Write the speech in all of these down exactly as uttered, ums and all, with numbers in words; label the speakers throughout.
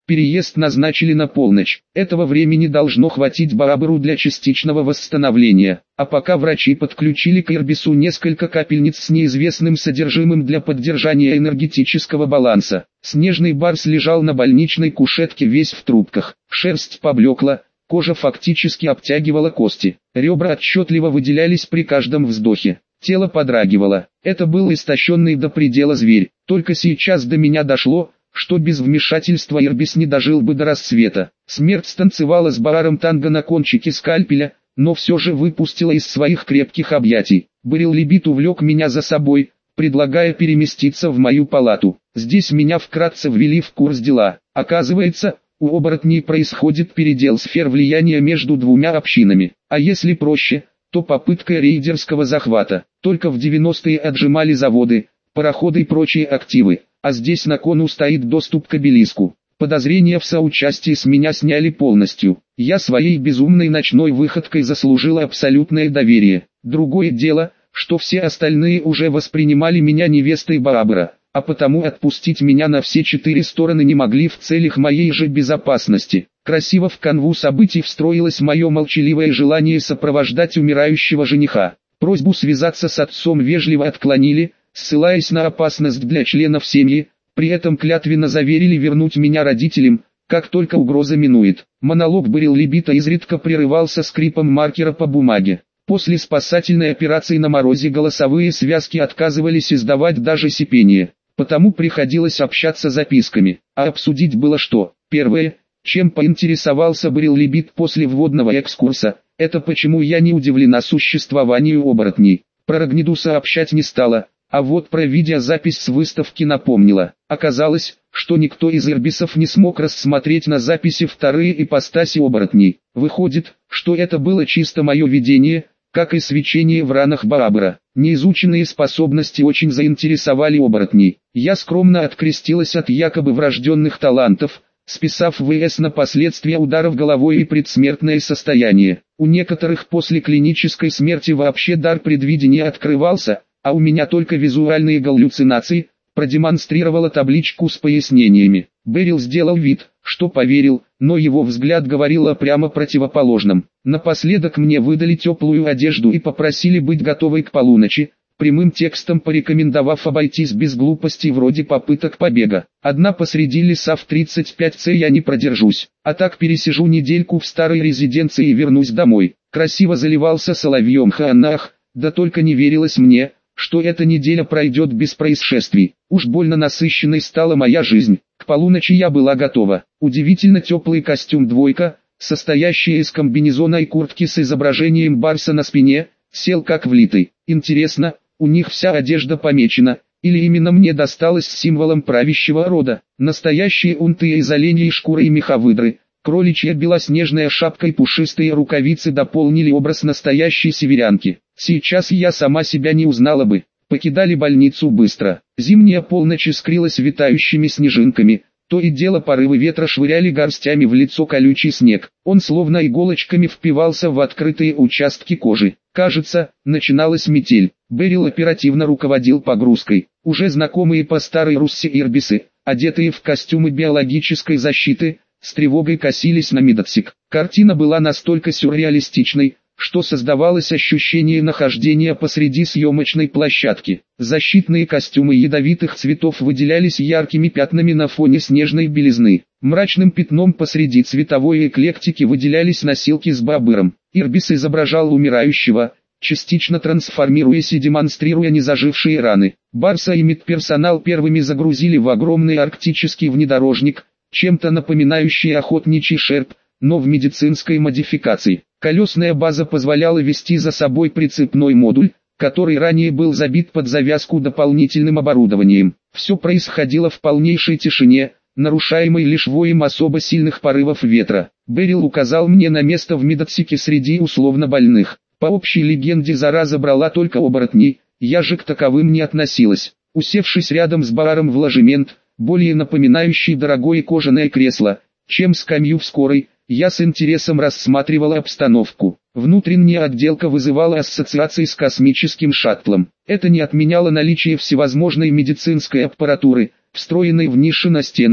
Speaker 1: Переезд назначили на полночь. Этого времени должно хватить Барабару для частичного восстановления. А пока врачи подключили к Ирбису несколько капельниц с неизвестным содержимым для поддержания энергетического баланса. Снежный барс лежал на больничной кушетке весь в трубках. Шерсть поблекла, кожа фактически обтягивала кости. Ребра отчетливо выделялись при каждом вздохе. Тело подрагивало. Это был истощенный до предела зверь. Только сейчас до меня дошло, что без вмешательства Ирбис не дожил бы до рассвета. Смерть станцевала с Бараром танго на кончике скальпеля, но все же выпустила из своих крепких объятий. Берил-Либит увлек меня за собой, предлагая переместиться в мою палату. Здесь меня вкратце ввели в курс дела. Оказывается, у оборотней происходит передел сфер влияния между двумя общинами. А если проще, то попытка рейдерского захвата. Только в девяностые отжимали заводы, пароходы и прочие активы. А здесь на кону стоит доступ к обелиску. Подозрения в соучастии с меня сняли полностью. Я своей безумной ночной выходкой заслужила абсолютное доверие. Другое дело, что все остальные уже воспринимали меня невестой Барабара, а потому отпустить меня на все четыре стороны не могли в целях моей же безопасности. Красиво в канву событий встроилось мое молчаливое желание сопровождать умирающего жениха. Просьбу связаться с отцом вежливо отклонили, ссылаясь на опасность для членов семьи, при этом клятвенно заверили вернуть меня родителям, как только угроза минует. Монолог Берил-Либита изредка прерывался скрипом маркера по бумаге. После спасательной операции на морозе голосовые связки отказывались издавать даже сипение, потому приходилось общаться записками. А обсудить было что? Первое, чем поинтересовался Берил-Либит после вводного экскурса, это почему я не удивлена существованию оборотней. Про Рогнеду сообщать не стала. А вот про видеозапись с выставки напомнила. Оказалось, что никто из ирбисов не смог рассмотреть на записи вторые ипостаси оборотней. Выходит, что это было чисто мое видение, как и свечение в ранах Барабара. Неизученные способности очень заинтересовали оборотней. Я скромно открестилась от якобы врожденных талантов, списав ВС на последствия ударов головой и предсмертное состояние. У некоторых после клинической смерти вообще дар предвидения открывался, а у меня только визуальные галлюцинации, продемонстрировала табличку с пояснениями. Берил сделал вид, что поверил, но его взгляд говорил о прямо противоположном. Напоследок мне выдали теплую одежду и попросили быть готовой к полуночи, прямым текстом порекомендовав обойтись без глупостей вроде попыток побега. Одна посреди леса в тридцать пять цэ я не продержусь, а так пересижу недельку в старой резиденции и вернусь домой. Красиво заливался соловьем Хаанах, да только не верилось мне, что эта неделя пройдет без происшествий. Уж больно насыщенной стала моя жизнь. К полуночи я была готова. Удивительно теплый костюм двойка, состоящий из комбинезона и куртки с изображением барса на спине, сел как влитый. Интересно, у них вся одежда помечена, или именно мне досталось с символом правящего рода. Настоящие унты из оленьей шкуры и меха выдры, кроличья белоснежная шапка и пушистые рукавицы дополнили образ настоящей северянки. Сейчас я сама себя не узнала бы. Покидали больницу быстро. Зимняя полночь искрилась витающими снежинками. То и дело порывы ветра швыряли горстями в лицо колючий снег. Он словно иголочками впивался в открытые участки кожи. Кажется, начиналась метель. Берил оперативно руководил погрузкой. Уже знакомые по старой Руссе ирбисы, одетые в костюмы биологической защиты, с тревогой косились на медотсек. Картина была настолько сюрреалистичной, что создавалось ощущение нахождения посреди съемочной площадки. Защитные костюмы ядовитых цветов выделялись яркими пятнами на фоне снежной белизны. Мрачным пятном посреди цветовой эклектики выделялись носилки с бабыром. Ирбис изображал умирающего, частично трансформируясь и демонстрируя незажившие раны. Барса и медперсонал первыми загрузили в огромный арктический внедорожник, чем-то напоминающий охотничий шерп, но в медицинской модификации. Колесная база позволяла вести за собой прицепной модуль, который ранее был забит под завязку дополнительным оборудованием. Все происходило в полнейшей тишине, нарушаемой лишь воем особо сильных порывов ветра. Берил указал мне на место в медотсеке среди условно больных. По общей легенде зараза брала только оборотней, я же к таковым не относилась. Усевшись рядом с Бараром в ложемент, более напоминающий дорогое кожаное кресло, чем скамью в скорой, я с интересом рассматривала обстановку. Внутренняя отделка вызывала ассоциации с космическим шаттлом. Это не отменяло наличие всевозможной медицинской аппаратуры, встроенной в ниши на стенах,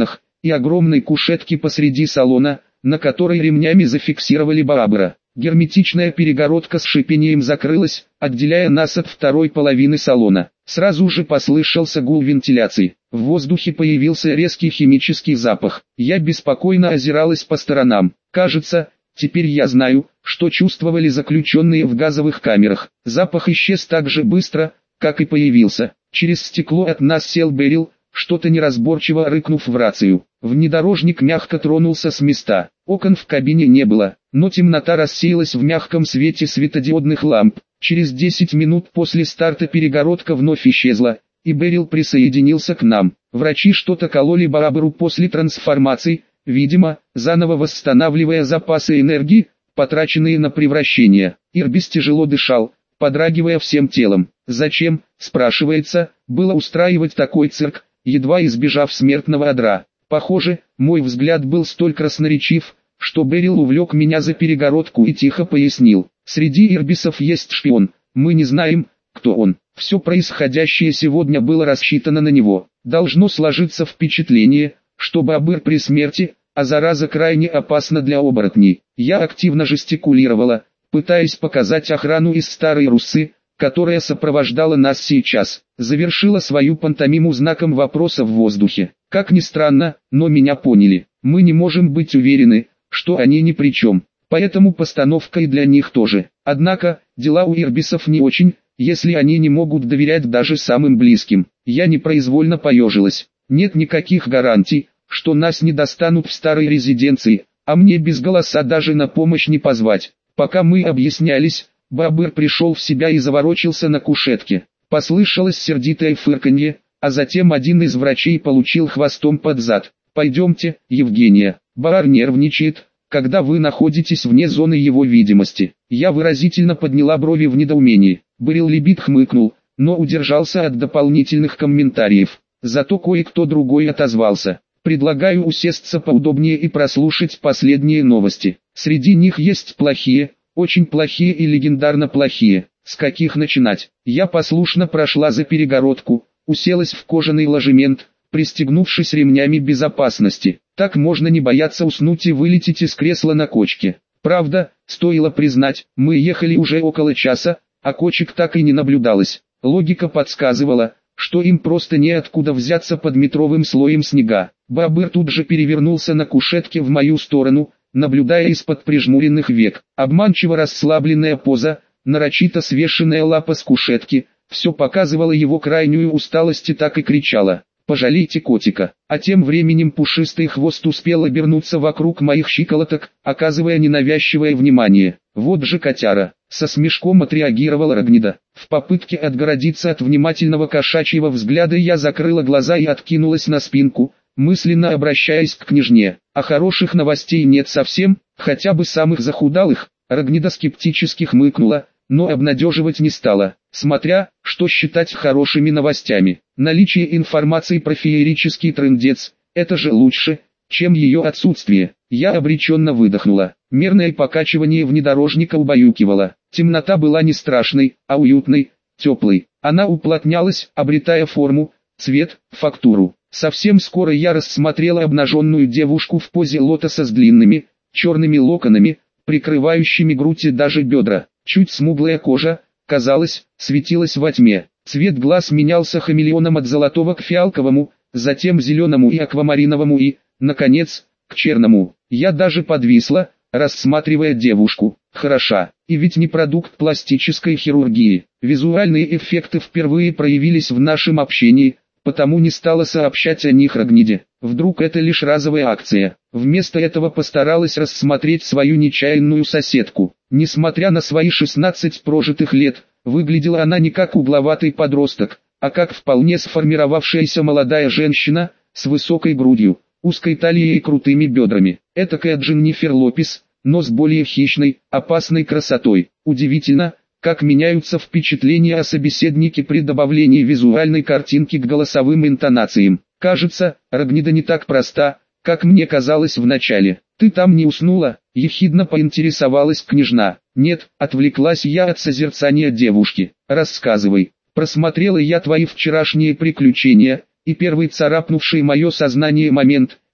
Speaker 1: и огромной кушетки посреди салона, на которой ремнями зафиксировали Барабара. Герметичная перегородка с шипением закрылась, отделяя нас от второй половины салона. Сразу же послышался гул вентиляции. В воздухе появился резкий химический запах. Я беспокойно озиралась по сторонам. Кажется, теперь я знаю, что чувствовали заключенные в газовых камерах. Запах исчез так же быстро, как и появился. Через стекло от нас сел Берил, что-то неразборчиво рыкнув в рацию. Внедорожник мягко тронулся с места. Окон в кабине не было, но темнота рассеялась в мягком свете светодиодных ламп. Через десять минут после старта перегородка вновь исчезла, и Берил присоединился к нам. Врачи что-то кололи Барабару после трансформации, видимо, заново восстанавливая запасы энергии, потраченные на превращение. Ирбис тяжело дышал, подрагивая всем телом. Зачем, спрашивается, было устраивать такой цирк, едва избежав смертного одра? Похоже, мой взгляд был столь красноречив, что Берил увлек меня за перегородку и тихо пояснил. Среди ирбисов есть шпион, мы не знаем, кто он. Все происходящее сегодня было рассчитано на него. Должно сложиться впечатление, что Бабыр при смерти, а зараза крайне опасна для оборотней. Я активно жестикулировала, пытаясь показать охрану из старой Руссы, которая сопровождала нас сейчас. Завершила свою пантомиму знаком вопроса в воздухе. Как ни странно, но меня поняли. Мы не можем быть уверены, что они ни при чем. Поэтому постановка и для них тоже. Однако, дела у ирбисов не очень, если они не могут доверять даже самым близким. Я непроизвольно поежилась. Нет никаких гарантий, что нас не достанут в старой резиденции, а мне без голоса даже на помощь не позвать. Пока мы объяснялись, Бабыр пришел в себя и заворочился на кушетке. Послышалось сердитое фырканье, а затем один из врачей получил хвостом под зад. «Пойдемте, Евгения, Барар нервничает, когда вы находитесь вне зоны его видимости». Я выразительно подняла брови в недоумении. Берил Либит хмыкнул, но удержался от дополнительных комментариев. Зато кое-кто другой отозвался. «Предлагаю усесться поудобнее и прослушать последние новости. Среди них есть плохие, очень плохие и легендарно плохие. С каких начинать?» Я послушно прошла за перегородку, уселась в кожаный ложемент, пристегнувшись ремнями безопасности. Так можно не бояться уснуть и вылететь из кресла на кочке. Правда, стоило признать, мы ехали уже около часа, а кочек так и не наблюдалось. Логика подсказывала, что им просто неоткуда взяться под метровым слоем снега. Бабыр тут же перевернулся на кушетке в мою сторону, наблюдая из-под прижмуренных век. Обманчиво расслабленная поза, нарочито свешенная лапа с кушетки, все показывало его крайнюю усталость и так и кричало: «Пожалейте котика». А тем временем пушистый хвост успел обернуться вокруг моих щиколоток, оказывая ненавязчивое внимание. «Вот же котяра!» — со смешком отреагировала Рогнида. В попытке отгородиться от внимательного кошачьего взгляда я закрыла глаза и откинулась на спинку, мысленно обращаясь к княжне. А хороших новостей нет совсем, хотя бы самых захудалых. Рогнида скептически хмыкнула, но обнадеживать не стала, смотря, что считать хорошими новостями. Наличие информации про феерический трындец – это же лучше, чем ее отсутствие. Я обреченно выдохнула. Мерное покачивание внедорожника убаюкивало. Темнота была не страшной, а уютной, теплой. Она уплотнялась, обретая форму, цвет, фактуру. Совсем скоро я рассмотрела обнаженную девушку в позе лотоса с длинными, черными локонами, прикрывающими грудь и даже бедра. Чуть смуглая кожа, казалось, светилась во тьме. Цвет глаз менялся хамелеоном от золотого к фиалковому, затем зеленому и аквамариновому и, наконец, к черному. Я даже подвисла, рассматривая девушку. Хороша, и ведь не продукт пластической хирургии. Визуальные эффекты впервые проявились в нашем общении, потому не стала сообщать о них Рогниде. Вдруг это лишь разовая акция. Вместо этого постаралась рассмотреть свою нечаянную соседку. Несмотря на свои шестнадцать прожитых лет, выглядела она не как угловатый подросток, а как вполне сформировавшаяся молодая женщина, с высокой грудью, узкой талией и крутыми бедрами. Этакая Дженнифер Лопес, но с более хищной, опасной красотой. Удивительно, как меняются впечатления о собеседнике при добавлении визуальной картинки к голосовым интонациям. Кажется, Рогнида не так проста, как мне казалось вначале. «Ты там не уснула?» – ехидно поинтересовалась княжна. «Нет», – отвлеклась я от созерцания девушки. «Рассказывай. Просмотрела я твои вчерашние приключения, и первый царапнувший мое сознание момент,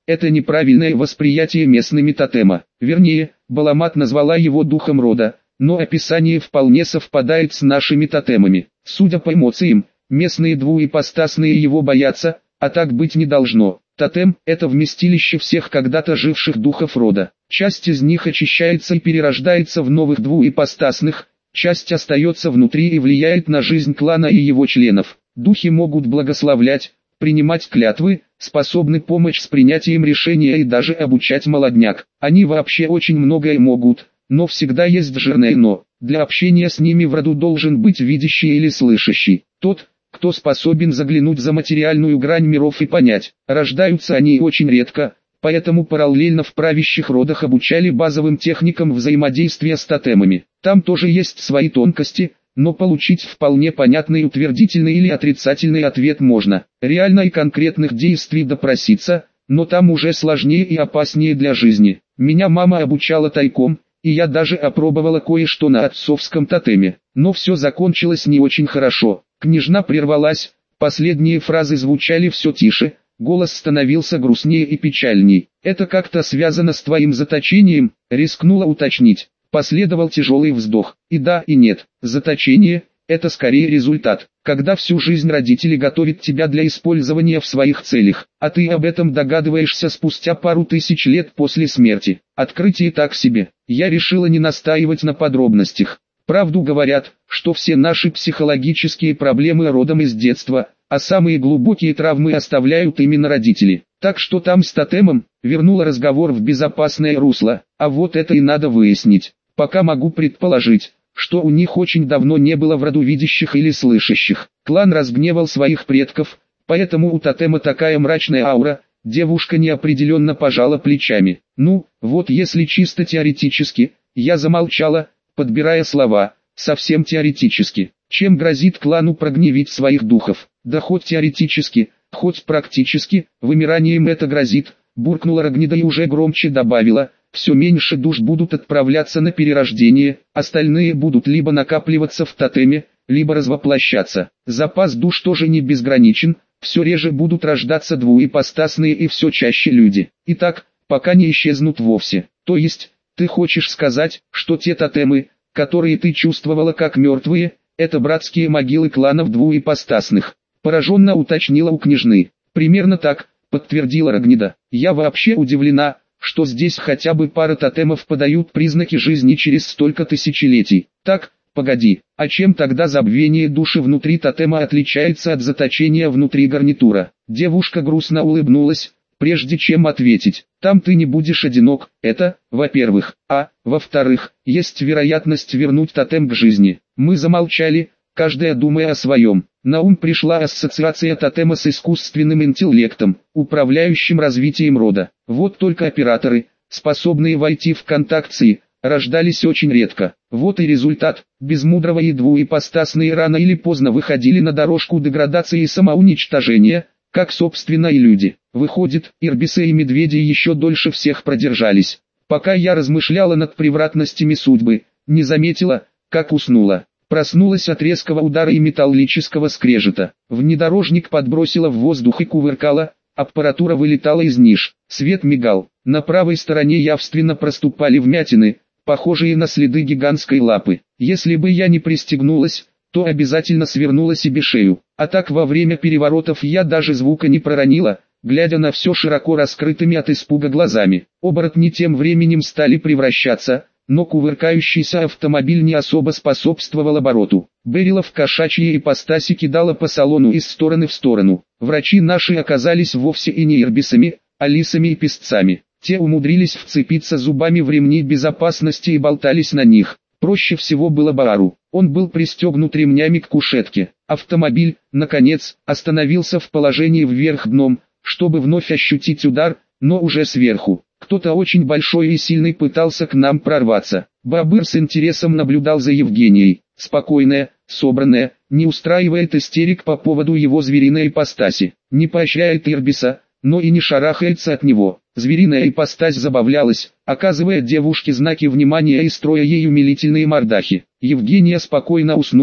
Speaker 1: это неправильное восприятие местными тотема. Вернее, Баламат назвала его духом рода, но описание вполне совпадает с нашими тотемами. Судя по эмоциям, местные двуипостасные его боятся, а так быть не должно. Тотем – это вместилище всех когда-то живших духов рода. Часть из них очищается и перерождается в новых двуипостасных, часть остается внутри и влияет на жизнь клана и его членов. Духи могут благословлять, принимать клятвы, способны помочь с принятием решения и даже обучать молодняк. Они вообще очень многое могут, но всегда есть жирное «но». Для общения с ними в роду должен быть видящий или слышащий. Тот, кто способен заглянуть за материальную грань миров и понять. Рождаются они очень редко, поэтому параллельно в правящих родах обучали базовым техникам взаимодействия с тотемами. Там тоже есть свои тонкости, но получить вполне понятный утвердительный или отрицательный ответ можно. Реально и конкретных действий допроситься, но там уже сложнее и опаснее для жизни. Меня мама обучала тайком, и я даже опробовала кое-что на отцовском тотеме. Но все закончилось не очень хорошо. Княжна прервалась, последние фразы звучали все тише, голос становился грустнее и печальней. «Это как-то связано с твоим заточением?» — рискнула уточнить. Последовал тяжелый вздох. И да, и нет. Заточение – это скорее результат, когда всю жизнь родители готовят тебя для использования в своих целях, а ты об этом догадываешься спустя пару тысяч лет после смерти. Открытие так себе. Я решила не настаивать на подробностях. Правду говорят, что все наши психологические проблемы родом из детства, а самые глубокие травмы оставляют именно родители. Так что там с тотемом, вернула разговор в безопасное русло, а вот это и надо выяснить. Пока могу предположить, что у них очень давно не было в роду видящих или слышащих. Клан разгневал своих предков, поэтому у тотема такая мрачная аура. Девушка неопределенно пожала плечами. Ну, вот если чисто теоретически, я замолчала, подбирая слова, совсем теоретически. Чем грозит клану прогневить своих духов? Да хоть теоретически, хоть практически, вымиранием это грозит, буркнула Рогнида и уже громче добавила, все меньше душ будут отправляться на перерождение, остальные будут либо накапливаться в тотеме, либо развоплощаться. Запас душ тоже не безграничен, все реже будут рождаться двуипостасные и все чаще люди. Итак, пока не исчезнут вовсе. То есть, ты хочешь сказать, что те тотемы, которые ты чувствовала как мертвые, это братские могилы кланов двуипостасных? Пораженно уточнила у княжны. Примерно так, подтвердила Рогнида. Я вообще удивлена, что здесь хотя бы пара тотемов подают признаки жизни через столько тысячелетий. Так, погоди, а чем тогда забвение души внутри тотема отличается от заточения внутри гарнитура? Девушка грустно улыбнулась, прежде чем ответить. Там ты не будешь одинок, это, во-первых, а, во-вторых, есть вероятность вернуть тотем к жизни. Мы замолчали, каждая думая о своем. На ум пришла ассоциация тотема с искусственным интеллектом, управляющим развитием рода. Вот только операторы, способные войти в контакции, рождались очень редко. Вот и результат. Без мудрого и двуипостасные рано или поздно выходили на дорожку деградации и самоуничтожения, как собственно и люди. Выходит, ирбисы и медведи еще дольше всех продержались. Пока я размышляла над превратностями судьбы, не заметила, как уснула. Проснулась от резкого удара и металлического скрежета. Внедорожник подбросило в воздух и кувыркало, аппаратура вылетала из ниш. Свет мигал. На правой стороне явственно проступали вмятины, похожие на следы гигантской лапы. Если бы я не пристегнулась, то обязательно свернула себе шею. А так во время переворотов я даже звука не проронила, глядя на все широко раскрытыми от испуга глазами. Оборотни тем временем стали превращаться, но кувыркающийся автомобиль не особо способствовал обороту. Берила в кошачьей ипостаси кидала по салону из стороны в сторону. Врачи наши оказались вовсе и не ирбисами, а лисами и песцами. Те умудрились вцепиться зубами в ремни безопасности и болтались на них. Проще всего было Баару. Он был пристегнут ремнями к кушетке. Автомобиль, наконец, остановился в положении вверх дном, чтобы вновь ощутить удар, но уже сверху. Кто-то очень большой и сильный пытался к нам прорваться. Бабыр с интересом наблюдал за Евгенией. Спокойная, собранная, не устраивает истерик по поводу его звериной ипостаси. Не поощряет ирбиса, но и не шарахается от него. Звериная ипостась забавлялась, оказывая девушке знаки внимания и строя ей умилительные мордахи. Евгения спокойно уснула,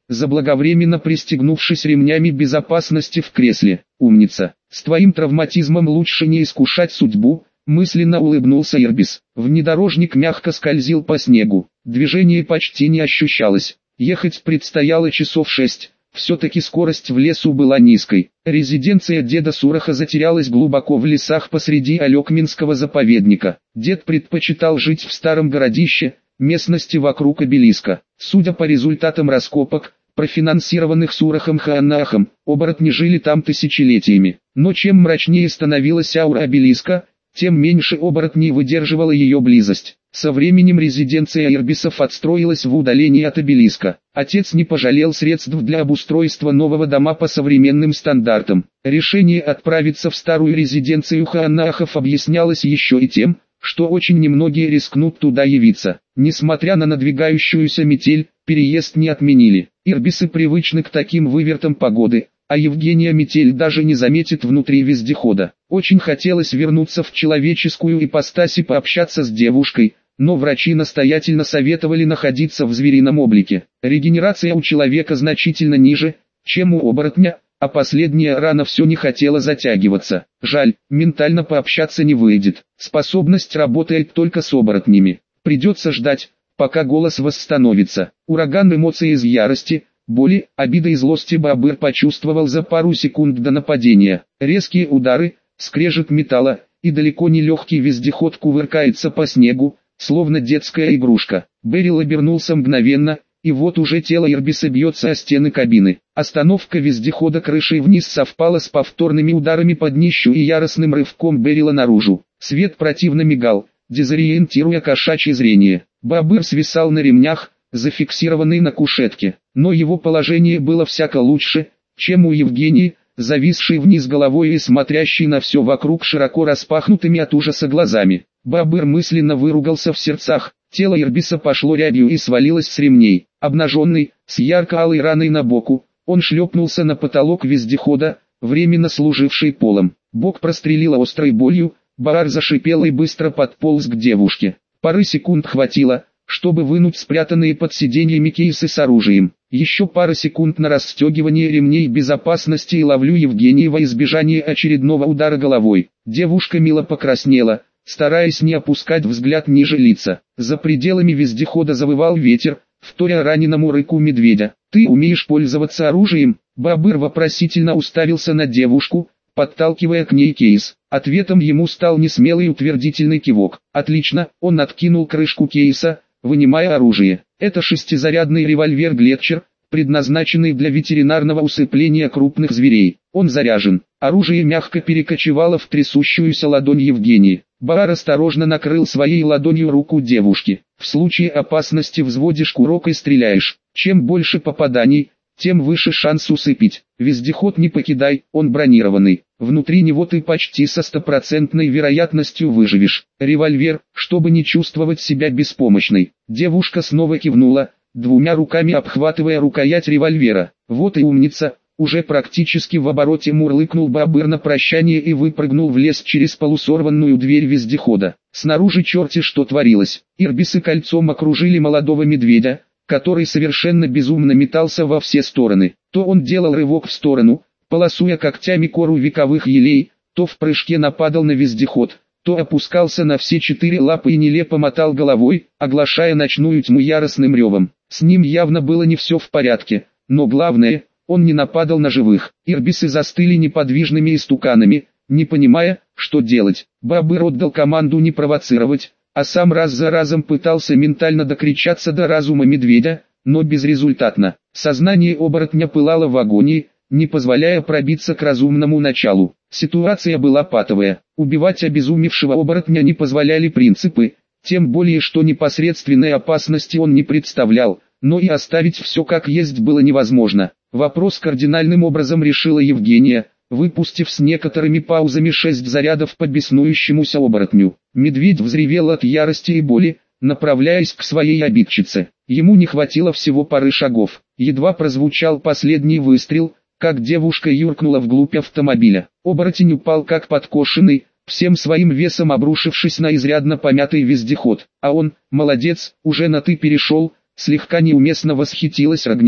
Speaker 1: заблаговременно пристегнувшись ремнями безопасности в кресле. «Умница, с твоим травматизмом лучше не искушать судьбу», мысленно улыбнулся Ирбис. Внедорожник мягко скользил по снегу, движение почти не ощущалось. Ехать предстояло часов шесть. Все-таки скорость в лесу была низкой. Резиденция деда Сураха затерялась глубоко в лесах посреди Алекминского заповедника. Дед предпочитал жить в старом городище, местности вокруг обелиска. Судя по результатам раскопок, профинансированных Сурахом Хаанахом, оборотни жили там тысячелетиями. Но чем мрачнее становилась аура обелиска, тем меньше оборотней выдерживала ее близость. Со временем резиденция Ирбисов отстроилась в удалении от обелиска. Отец не пожалел средств для обустройства нового дома по современным стандартам. Решение отправиться в старую резиденцию Хаанахов объяснялось еще и тем, что очень немногие рискнут туда явиться. Несмотря на надвигающуюся метель, переезд не отменили. Ирбисы привычны к таким вывертам погоды, а Евгения метель даже не заметит внутри вездехода. Очень хотелось вернуться в человеческую ипостась и пообщаться с девушкой, но врачи настоятельно советовали находиться в зверином облике. Регенерация у человека значительно ниже, чем у оборотня, а последняя рана все не хотела затягиваться. Жаль, ментально пообщаться не выйдет. Способность работает только с оборотнями. Придется ждать, пока голос восстановится. Ураган эмоций из ярости, боли, обиды и злости Бабыр почувствовал за пару секунд до нападения. Резкие удары, скрежет металла, и далеко не легкий вездеход кувыркается по снегу, словно детская игрушка. Берил обернулся мгновенно, и вот уже тело Ирбиса бьется о стены кабины. Остановка вездехода крышей вниз совпала с повторными ударами по днищу и яростным рывком Берила наружу. Свет противно мигал, дезориентируя кошачье зрение. Бабыр свисал на ремнях, зафиксированный на кушетке, но его положение было всяко лучше, чем у Евгении, зависшей вниз головой и смотрящей на все вокруг широко распахнутыми от ужаса глазами. Бабыр мысленно выругался в сердцах, тело Ирбиса пошло рябью и свалилось с ремней. Обнаженный, с ярко-алой раной на боку, он шлепнулся на потолок вездехода, временно служивший полом. Бок прострелило острой болью, Баар зашипел и быстро подполз к девушке. Пары секунд хватило, чтобы вынуть спрятанные под сиденьями кейсы с оружием. Еще пара секунд на расстегивание ремней безопасности и ловлю Евгении во избежание очередного удара головой. Девушка мило покраснела, стараясь не опускать взгляд ниже лица. За пределами вездехода завывал ветер, вторя раненому рыку медведя. «Ты умеешь пользоваться оружием?» Бабыр вопросительно уставился на девушку, подталкивая к ней кейс. Ответом ему стал несмелый утвердительный кивок. «Отлично», он откинул крышку кейса, вынимая оружие. Это шестизарядный револьвер Глетчер, предназначенный для ветеринарного усыпления крупных зверей. Он заряжен. Оружие мягко перекочевало в трясущуюся ладонь Евгении. Баар осторожно накрыл своей ладонью руку девушки. В случае опасности взводишь курок и стреляешь. Чем больше попаданий, тем выше шанс усыпить. Вездеход не покидай, он бронированный. Внутри него ты почти со стопроцентной вероятностью выживешь. Револьвер, чтобы не чувствовать себя беспомощной. Девушка снова кивнула, двумя руками обхватывая рукоять револьвера. Вот и умница. Уже практически в обороте мурлыкнул Бабыр на прощание и выпрыгнул в лес через полусорванную дверь вездехода. Снаружи черти что творилось. Ирбисы кольцом окружили молодого медведя, который совершенно безумно метался во все стороны. То он делал рывок в сторону, полосуя когтями кору вековых елей, то в прыжке нападал на вездеход, то опускался на все четыре лапы и нелепо мотал головой, оглашая ночную тьму яростным ревом. С ним явно было не все в порядке, но главное, он не нападал на живых. Ирбисы застыли неподвижными истуканами, не понимая, что делать. Бабыр отдал команду не провоцировать, а сам раз за разом пытался ментально докричаться до разума медведя, но безрезультатно. Сознание оборотня пылало в агонии, не позволяя пробиться к разумному началу. Ситуация была патовая. Убивать обезумевшего оборотня не позволяли принципы, тем более что непосредственной опасности он не представлял, но и оставить все как есть было невозможно. Вопрос кардинальным образом решила Евгения, выпустив с некоторыми паузами шесть зарядов по беснующемуся оборотню. Медведь взревел от ярости и боли, направляясь к своей обидчице. Ему не хватило всего пары шагов. Едва прозвучал последний выстрел, как девушка юркнула вглубь автомобиля. Оборотень упал как подкошенный, всем своим весом обрушившись на изрядно помятый вездеход. А он, молодец, уже на «ты» перешел, слегка неуместно восхитилась Рогнида.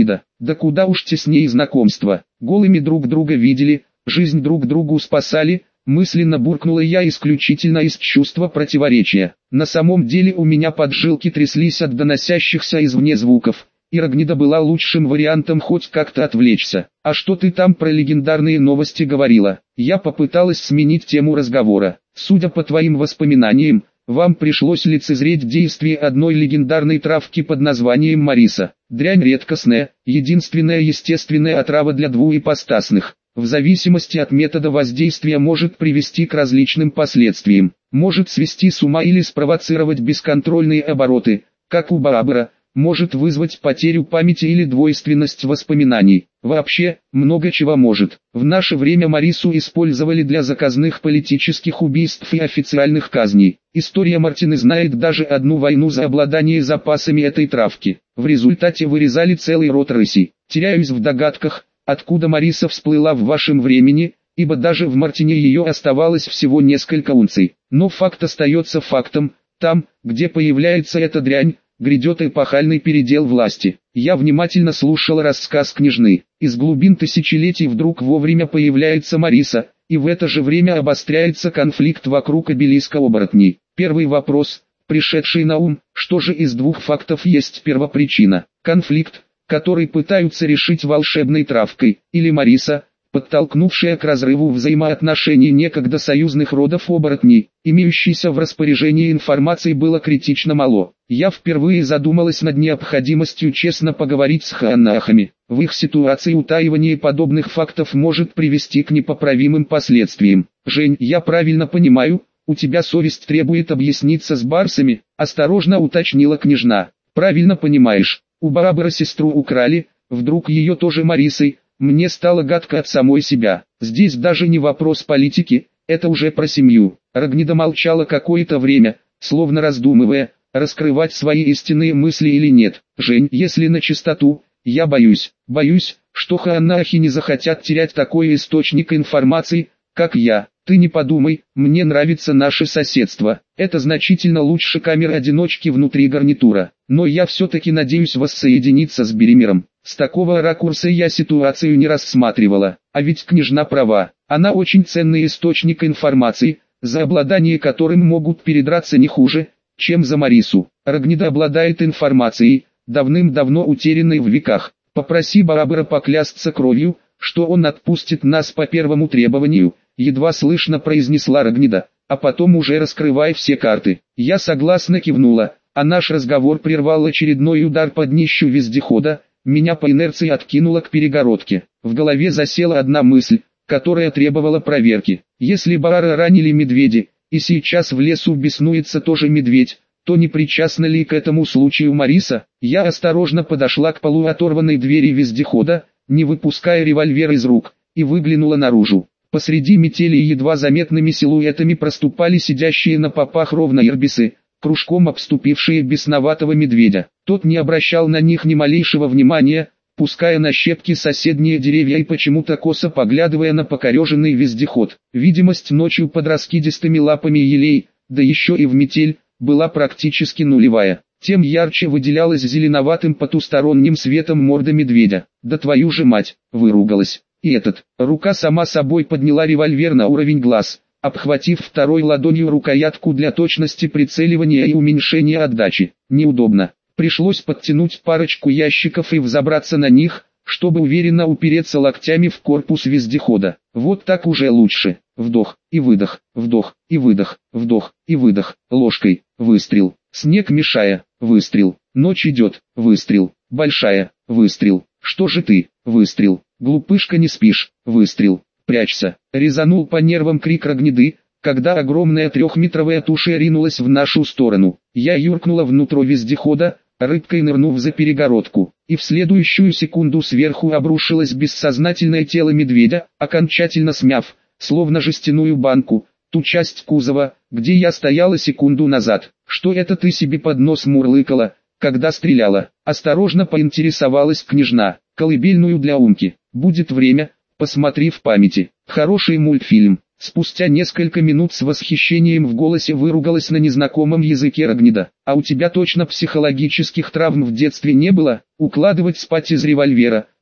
Speaker 1: Да куда уж теснее знакомства. Голыми друг друга видели, жизнь друг другу спасали, мысленно буркнула я исключительно из чувства противоречия. На самом деле у меня поджилки тряслись от доносящихся извне звуков, и Рогнида была лучшим вариантом хоть как-то отвлечься. «А что ты там про легендарные новости говорила?» Я попыталась сменить тему разговора. «Судя по твоим воспоминаниям, вам пришлось лицезреть действие одной легендарной травки под названием Мариса. Дрянь редкостная, единственная естественная отрава для двуипостасных. В зависимости от метода воздействия может привести к различным последствиям. Может свести с ума или спровоцировать бесконтрольные обороты, как у Барабара, может вызвать потерю памяти или двойственность воспоминаний. Вообще, много чего может. В наше время Марису использовали для заказных политических убийств и официальных казней. История Мартины знает даже одну войну за обладание запасами этой травки. В результате вырезали целый род рысей. Теряюсь в догадках, откуда Мариса всплыла в вашем времени, ибо даже в Мартине ее оставалось всего несколько унций. Но факт остается фактом, там, где появляется эта дрянь, грядет эпохальный передел власти. Я внимательно слушал рассказ княжны. Из глубин тысячелетий вдруг вовремя появляется Мариса, и в это же время обостряется конфликт вокруг обелиска оборотней. Первый вопрос, пришедший на ум: что же из двух фактов есть первопричина? Конфликт, который пытаются решить волшебной травкой, или Мариса, подтолкнувшая к разрыву взаимоотношений некогда союзных родов оборотней? Имеющейся в распоряжении информации было критично мало. Я впервые задумалась над необходимостью честно поговорить с хаанахами. В их ситуации утаивание подобных фактов может привести к непоправимым последствиям. «Жень, я правильно понимаю, у тебя совесть требует объясниться с барсами?» – осторожно уточнила княжна. «Правильно понимаешь, у Барабара сестру украли, вдруг ее тоже Марисой?» Мне стало гадко от самой себя. Здесь даже не вопрос политики, это уже про семью. Рогнида молчала какое-то время, словно раздумывая, раскрывать свои истинные мысли или нет. «Жень, если на чистоту, я боюсь, боюсь, что хаанахи не захотят терять такой источник информации, как я. Ты не подумай, мне нравится наше соседство. Это значительно лучше камеры-одиночки внутри гарнитура. Но я все-таки надеюсь воссоединиться с Беремиром. С такого ракурса я ситуацию не рассматривала. А ведь княжна права. Она очень ценный источник информации, за обладание которым могут передраться не хуже, чем за Марису. Рогнида обладает информацией, давным-давно утерянной в веках. Попроси Барабара поклясться кровью, что он отпустит нас по первому требованию. Едва слышно произнесла Рогнида, а потом уже раскрывая все карты. Я согласно кивнула, а наш разговор прервал очередной удар по днищу вездехода. Меня по инерции откинуло к перегородке. В голове засела одна мысль, которая требовала проверки. Если Барара ранили медведи, и сейчас в лесу беснуется тоже медведь, то не причастна ли к этому случаю Мариса? Я осторожно подошла к полуоторванной двери вездехода, не выпуская револьвер из рук, и выглянула наружу. Посреди метели едва заметными силуэтами проступали сидящие на попах ровно ирбисы, кружком обступившие бесноватого медведя. Тот не обращал на них ни малейшего внимания, пуская на щепки соседние деревья и почему-то косо поглядывая на покореженный вездеход. Видимость ночью под раскидистыми лапами елей, да еще и в метель, была практически нулевая. Тем ярче выделялась зеленоватым потусторонним светом морда медведя. «Да твою же мать!» — выругалась. И этот, рука сама собой подняла револьвер на уровень глаз, обхватив второй ладонью рукоятку для точности прицеливания и уменьшения отдачи. Неудобно. Пришлось подтянуть парочку ящиков и взобраться на них, чтобы уверенно упереться локтями в корпус вездехода. Вот так уже лучше. Вдох и выдох, вдох и выдох, вдох и выдох. Ложкой, выстрел. Снег мешая, выстрел. Ночь идет, выстрел. Большая, выстрел. Что же ты, выстрел. Глупышка, не спишь, выстрел. Прячься. Резанул по нервам крик Рогниды, когда огромная трехметровая туша ринулась в нашу сторону. Я юркнула внутрь вездехода, рыбкой нырнув за перегородку, и в следующую секунду сверху обрушилось бессознательное тело медведя, окончательно смяв, словно жестяную банку, ту часть кузова, где я стояла секунду назад. «Что это ты себе под нос мурлыкала, когда стреляла?» Осторожно поинтересовалась княжна. «Колыбельную для Умки. Будет время, посмотри в памяти. Хороший мультфильм». Спустя несколько минут с восхищением в голосе выругалась на незнакомом языке Рогнида. «А у тебя точно психологических травм в детстве не было? Укладывать спать из револьвера,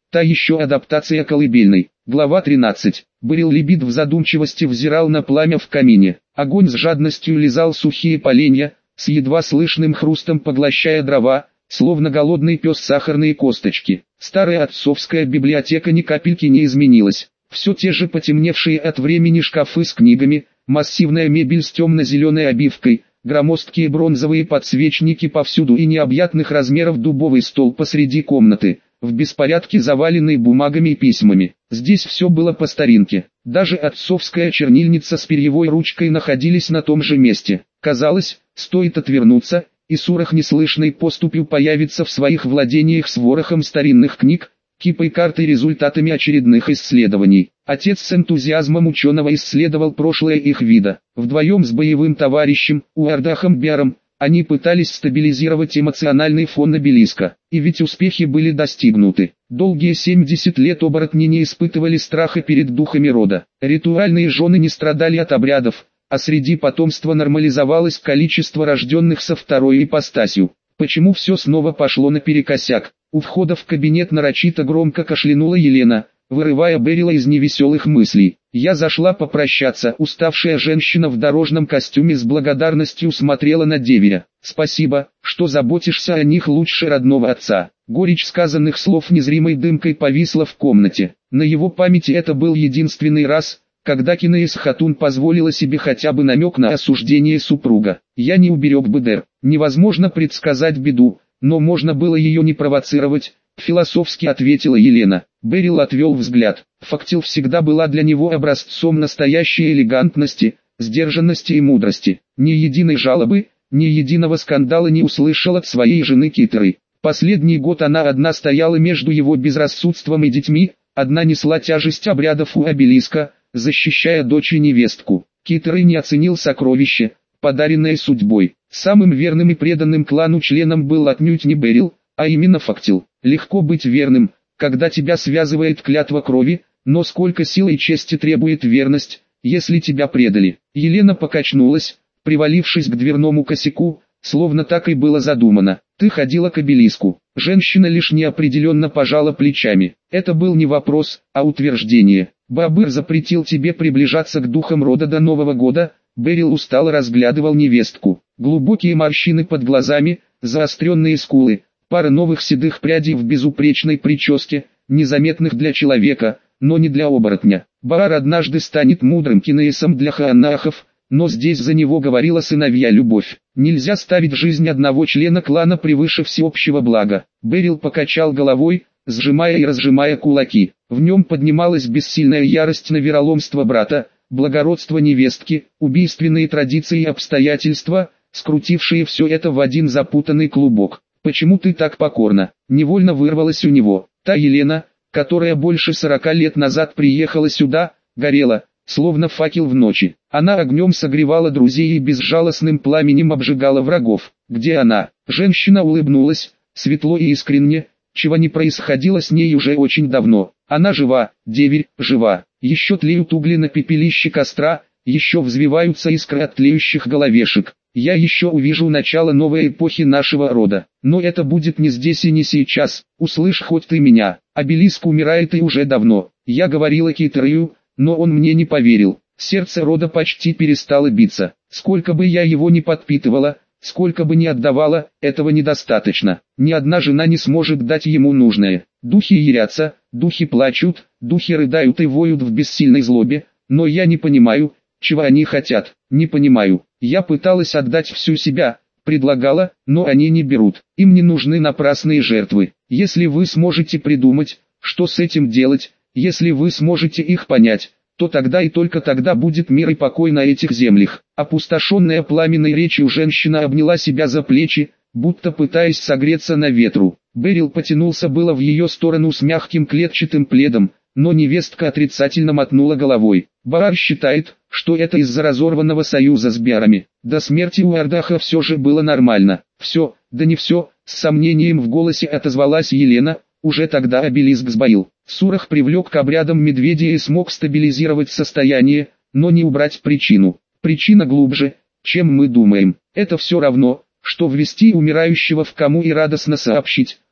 Speaker 1: Та еще адаптация колыбельной. Глава тринадцать. Берил-Лебид в задумчивости взирал на пламя в камине. Огонь с жадностью лизал сухие поленья, с едва слышным хрустом поглощая дрова, словно голодный пес сахарные косточки. Старая отцовская библиотека ни капельки не изменилась. Все те же потемневшие от времени шкафы с книгами, массивная мебель с темно-зеленой обивкой, громоздкие бронзовые подсвечники повсюду и необъятных размеров дубовый стол посреди комнаты, в беспорядке заваленный бумагами и письмами. Здесь все было по старинке. Даже отцовская чернильница с перьевой ручкой находились на том же месте. Казалось, стоит отвернуться, и Сурах неслышной поступью появится в своих владениях с ворохом старинных книг, кипой карт и результатами очередных исследований. Отец с энтузиазмом ученого исследовал прошлое их вида. Вдвоем с боевым товарищем, Уардахом Бером, они пытались стабилизировать эмоциональный фон обелиска. И ведь успехи были достигнуты. Долгие семьдесят лет оборотни не испытывали страха перед духами рода. Ритуальные жены не страдали от обрядов, а среди потомства нормализовалось количество рожденных со второй ипостасью. Почему все снова пошло наперекосяк? У входа в кабинет нарочито громко кашлянула Елена, вырывая Берила из невеселых мыслей. Я зашла попрощаться. Уставшая женщина в дорожном костюме с благодарностью смотрела на деверя. «Спасибо, что заботишься о них лучше родного отца». Горечь сказанных слов незримой дымкой повисла в комнате. На его памяти это был единственный раз, когда Кинаис Хатун позволила себе хотя бы намек на осуждение супруга. «Я не уберег Бедер». Невозможно предсказать беду, но можно было ее не провоцировать, философски ответила Елена. Берил отвел взгляд. Фактил всегда была для него образцом настоящей элегантности, сдержанности и мудрости. Ни единой жалобы, ни единого скандала не услышал от своей жены Китеры. Последний год она одна стояла между его безрассудством и детьми, одна несла тяжесть обрядов у обелиска, защищая дочь и невестку. Китеры не оценил сокровище, подаренное судьбой. Самым верным и преданным клану членом был отнюдь не Берил, а именно Фактил. Легко быть верным, когда тебя связывает клятва крови, но сколько сил и чести требует верность, если тебя предали. Елена покачнулась, привалившись к дверному косяку, словно так и было задумано. Ты ходила к обелиску. Женщина лишь неопределенно пожала плечами. Это был не вопрос, а утверждение. Бабыр запретил тебе приближаться к духам рода до Нового года. Берил устало разглядывал невестку. Глубокие морщины под глазами, заостренные скулы, пара новых седых прядей в безупречной прическе, незаметных для человека, но не для оборотня. Баар однажды станет мудрым кинаисом для хаанахов, но здесь за него говорила сыновья любовь. Нельзя ставить жизнь одного члена клана превыше всеобщего блага. Берил покачал головой, сжимая и разжимая кулаки. В нем поднималась бессильная ярость на вероломство брата, благородство невестки, убийственные традиции и обстоятельства, скрутившие все это в один запутанный клубок. «Почему ты так покорна?» Невольно вырвалась у него. Та Елена, которая больше сорока лет назад приехала сюда, горела, словно факел в ночи. Она огнем согревала друзей и безжалостным пламенем обжигала врагов. Где она? Женщина улыбнулась, светло и искренне, чего не происходило с ней уже очень давно. Она жива, деверь, жива. Еще тлеют угли на пепелище костра, еще взвиваются искры от тлеющих головешек. Я еще увижу начало новой эпохи нашего рода. Но это будет не здесь и не сейчас. Услышь хоть ты меня. Обелиск умирает и уже давно. Я говорила Китерию, но он мне не поверил. Сердце рода почти перестало биться. Сколько бы я его ни подпитывала, сколько бы ни отдавала, этого недостаточно. Ни одна жена не сможет дать ему нужное. Духи ярятся, духи плачут, духи рыдают и воют в бессильной злобе, но я не понимаю, чего они хотят. Не понимаю. Я пыталась отдать всю себя, предлагала, но они не берут. Им не нужны напрасные жертвы. Если вы сможете придумать, что с этим делать, если вы сможете их понять, то тогда и только тогда будет мир и покой на этих землях. Опустошенная пламенной речью женщина обняла себя за плечи, будто пытаясь согреться на ветру. Берил потянулся было в ее сторону с мягким клетчатым пледом, но невестка отрицательно мотнула головой. Баар считает, что это из-за разорванного союза с Биарами. До смерти у Ардаха все же было нормально. Все, да не все, с сомнением в голосе отозвалась Елена. Уже тогда обелиск сбоил. Сурах привлек к обрядам медведя и смог стабилизировать состояние, но не убрать причину. Причина глубже, чем мы думаем. Это все равно, что ввести умирающего в кому и радостно сообщить,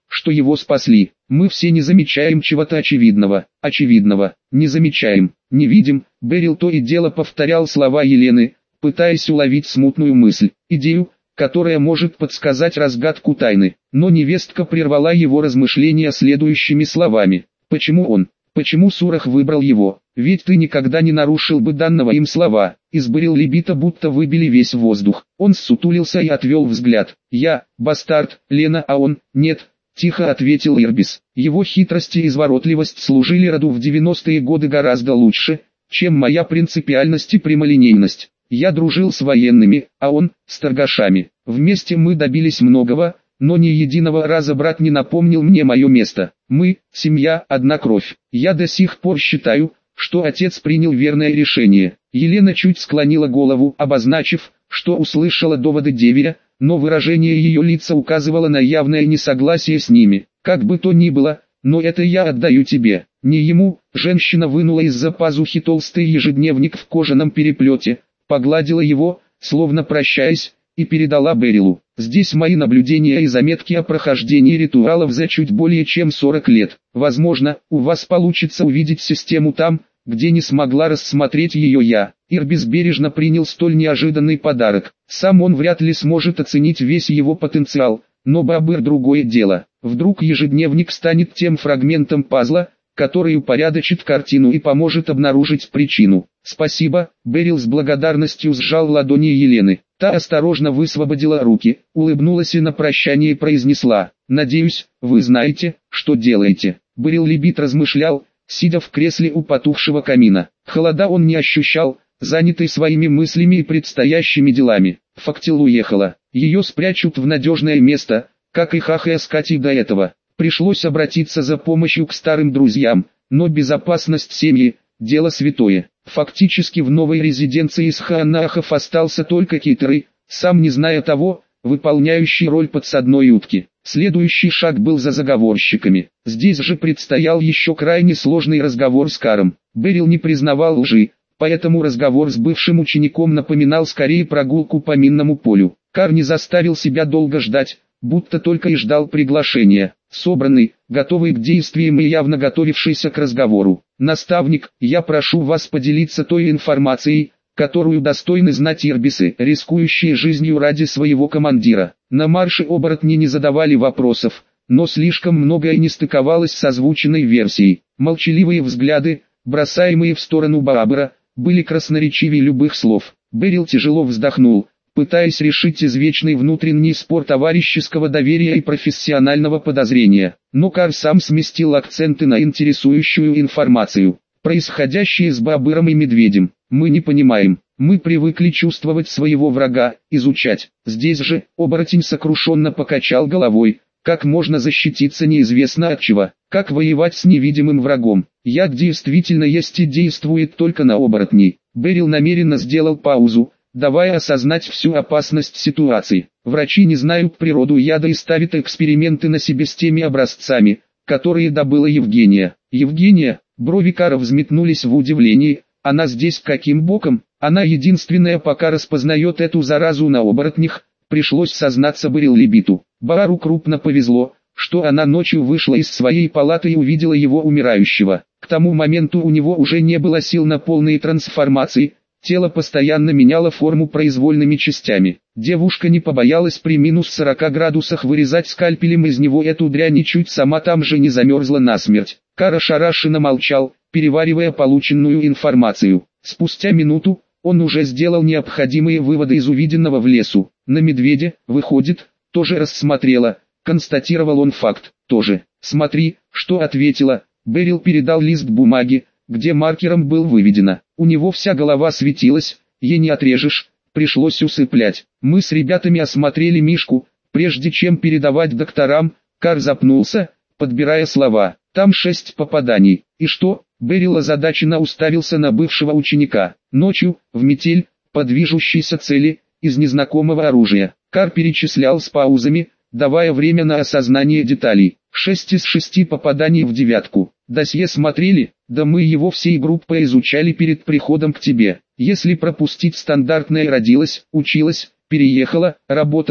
Speaker 1: что его спасли. Мы все не замечаем чего-то очевидного, очевидного, не замечаем, не видим. Берил то и дело повторял слова Елены, пытаясь уловить смутную мысль, идею, которая может подсказать разгадку тайны. Но невестка прервала его размышления следующими словами. Почему он? Почему Сурах выбрал его? Ведь ты никогда не нарушил бы данного им слова. Из Берил Либита будто выбили весь воздух. Он ссутулился и отвел взгляд. Я, бастард, Лена, а он, нет. Тихо ответил Ирбис. Его хитрость и изворотливость служили роду в девяностые годы гораздо лучше, чем моя принципиальность и прямолинейность. Я дружил с военными, а он – с торгашами. Вместе мы добились многого, но ни единого раза брат не напомнил мне мое место. Мы – семья, одна кровь. Я до сих пор считаю, что отец принял верное решение. Елена чуть склонила голову, обозначив, что услышала доводы деверя, но выражение ее лица указывало на явное несогласие с ними. Как бы то ни было, но это я отдаю тебе, не ему. Женщина вынула из-за пазухи толстый ежедневник в кожаном переплете, погладила его, словно прощаясь, и передала Берилу. Здесь мои наблюдения и заметки о прохождении ритуалов за чуть более чем сорок лет. Возможно, у вас получится увидеть систему там, где не смогла рассмотреть ее я. Ирбис бережно принял столь неожиданный подарок. Сам он вряд ли сможет оценить весь его потенциал, но Баабыр другое дело. Вдруг ежедневник станет тем фрагментом пазла, который упорядочит картину и поможет обнаружить причину. Спасибо, Берил с благодарностью сжал ладони Елены. Та осторожно высвободила руки, улыбнулась и на прощание произнесла: «Надеюсь, вы знаете, что делаете». Берил Либит размышлял, сидя в кресле у потухшего камина. Холода он не ощущал, занятый своими мыслями и предстоящими делами. Фактил уехала. Ее спрячут в надежное место, как и Хахая с Катей до этого. Пришлось обратиться за помощью к старым друзьям, но безопасность семьи – дело святое. Фактически в новой резиденции из Хаанахов остался только Китеры, сам не зная того, выполняющий роль подсадной утки. Следующий шаг был за заговорщиками. Здесь же предстоял еще крайне сложный разговор с Каром. Берил не признавал лжи, поэтому разговор с бывшим учеником напоминал скорее прогулку по минному полю. Кар не заставил себя долго ждать, будто только и ждал приглашения. Собранный, готовый к действиям и явно готовившийся к разговору. «Наставник, я прошу вас поделиться той информацией, которую достойны знать ирбисы, рискующие жизнью ради своего командира». На марше оборотни не задавали вопросов, но слишком многое не стыковалось с озвученной версией. Молчаливые взгляды, бросаемые в сторону Баабыра, были красноречивее любых слов. Берил тяжело вздохнул, пытаясь решить извечный внутренний спор товарищеского доверия и профессионального подозрения. Но Кар сам сместил акценты на интересующую информацию. Происходящее с Баабыром и Медведем, мы не понимаем. Мы привыкли чувствовать своего врага, изучать. Здесь же, оборотень сокрушенно покачал головой. Как можно защититься неизвестно от чего, как воевать с невидимым врагом. Яд действительно есть и действует только на оборотней. Берил намеренно сделал паузу, давая осознать всю опасность ситуации. Врачи не знают природу яда и ставят эксперименты на себе с теми образцами, которые добыла Евгения. Евгения, брови Кара взметнулись в удивлении. Она здесь каким боком? Она единственная пока распознает эту заразу на оборотнях. Пришлось сознаться Берил Либиту. Баару крупно повезло, что она ночью вышла из своей палаты и увидела его умирающего. К тому моменту у него уже не было сил на полные трансформации. Тело постоянно меняло форму произвольными частями. Девушка не побоялась при минус сорока градусах вырезать скальпелем из него эту дрянь и чуть сама там же не замерзла насмерть. Кар ошарашенно молчал, переваривая полученную информацию. Спустя минуту, он уже сделал необходимые выводы из увиденного в лесу. На медведя, выходит, тоже рассмотрела. Констатировал он факт, тоже. Смотри, что ответила. Берил передал лист бумаги, где маркером был выведено. У него вся голова светилась, ей не отрежешь, пришлось усыплять. Мы с ребятами осмотрели Мишку, прежде чем передавать докторам. Кар запнулся, подбирая слова. Там шесть попаданий. И что? Берил озадаченно уставился на бывшего ученика. Ночью, в метель, по движущейся цели, из незнакомого оружия. Кар перечислял с паузами, давая время на осознание деталей. Шесть из шести попаданий в девятку. Досье смотрели? Да мы его всей группой изучали перед приходом к тебе. Если пропустить стандартное: родилась, училась, переехала, работала,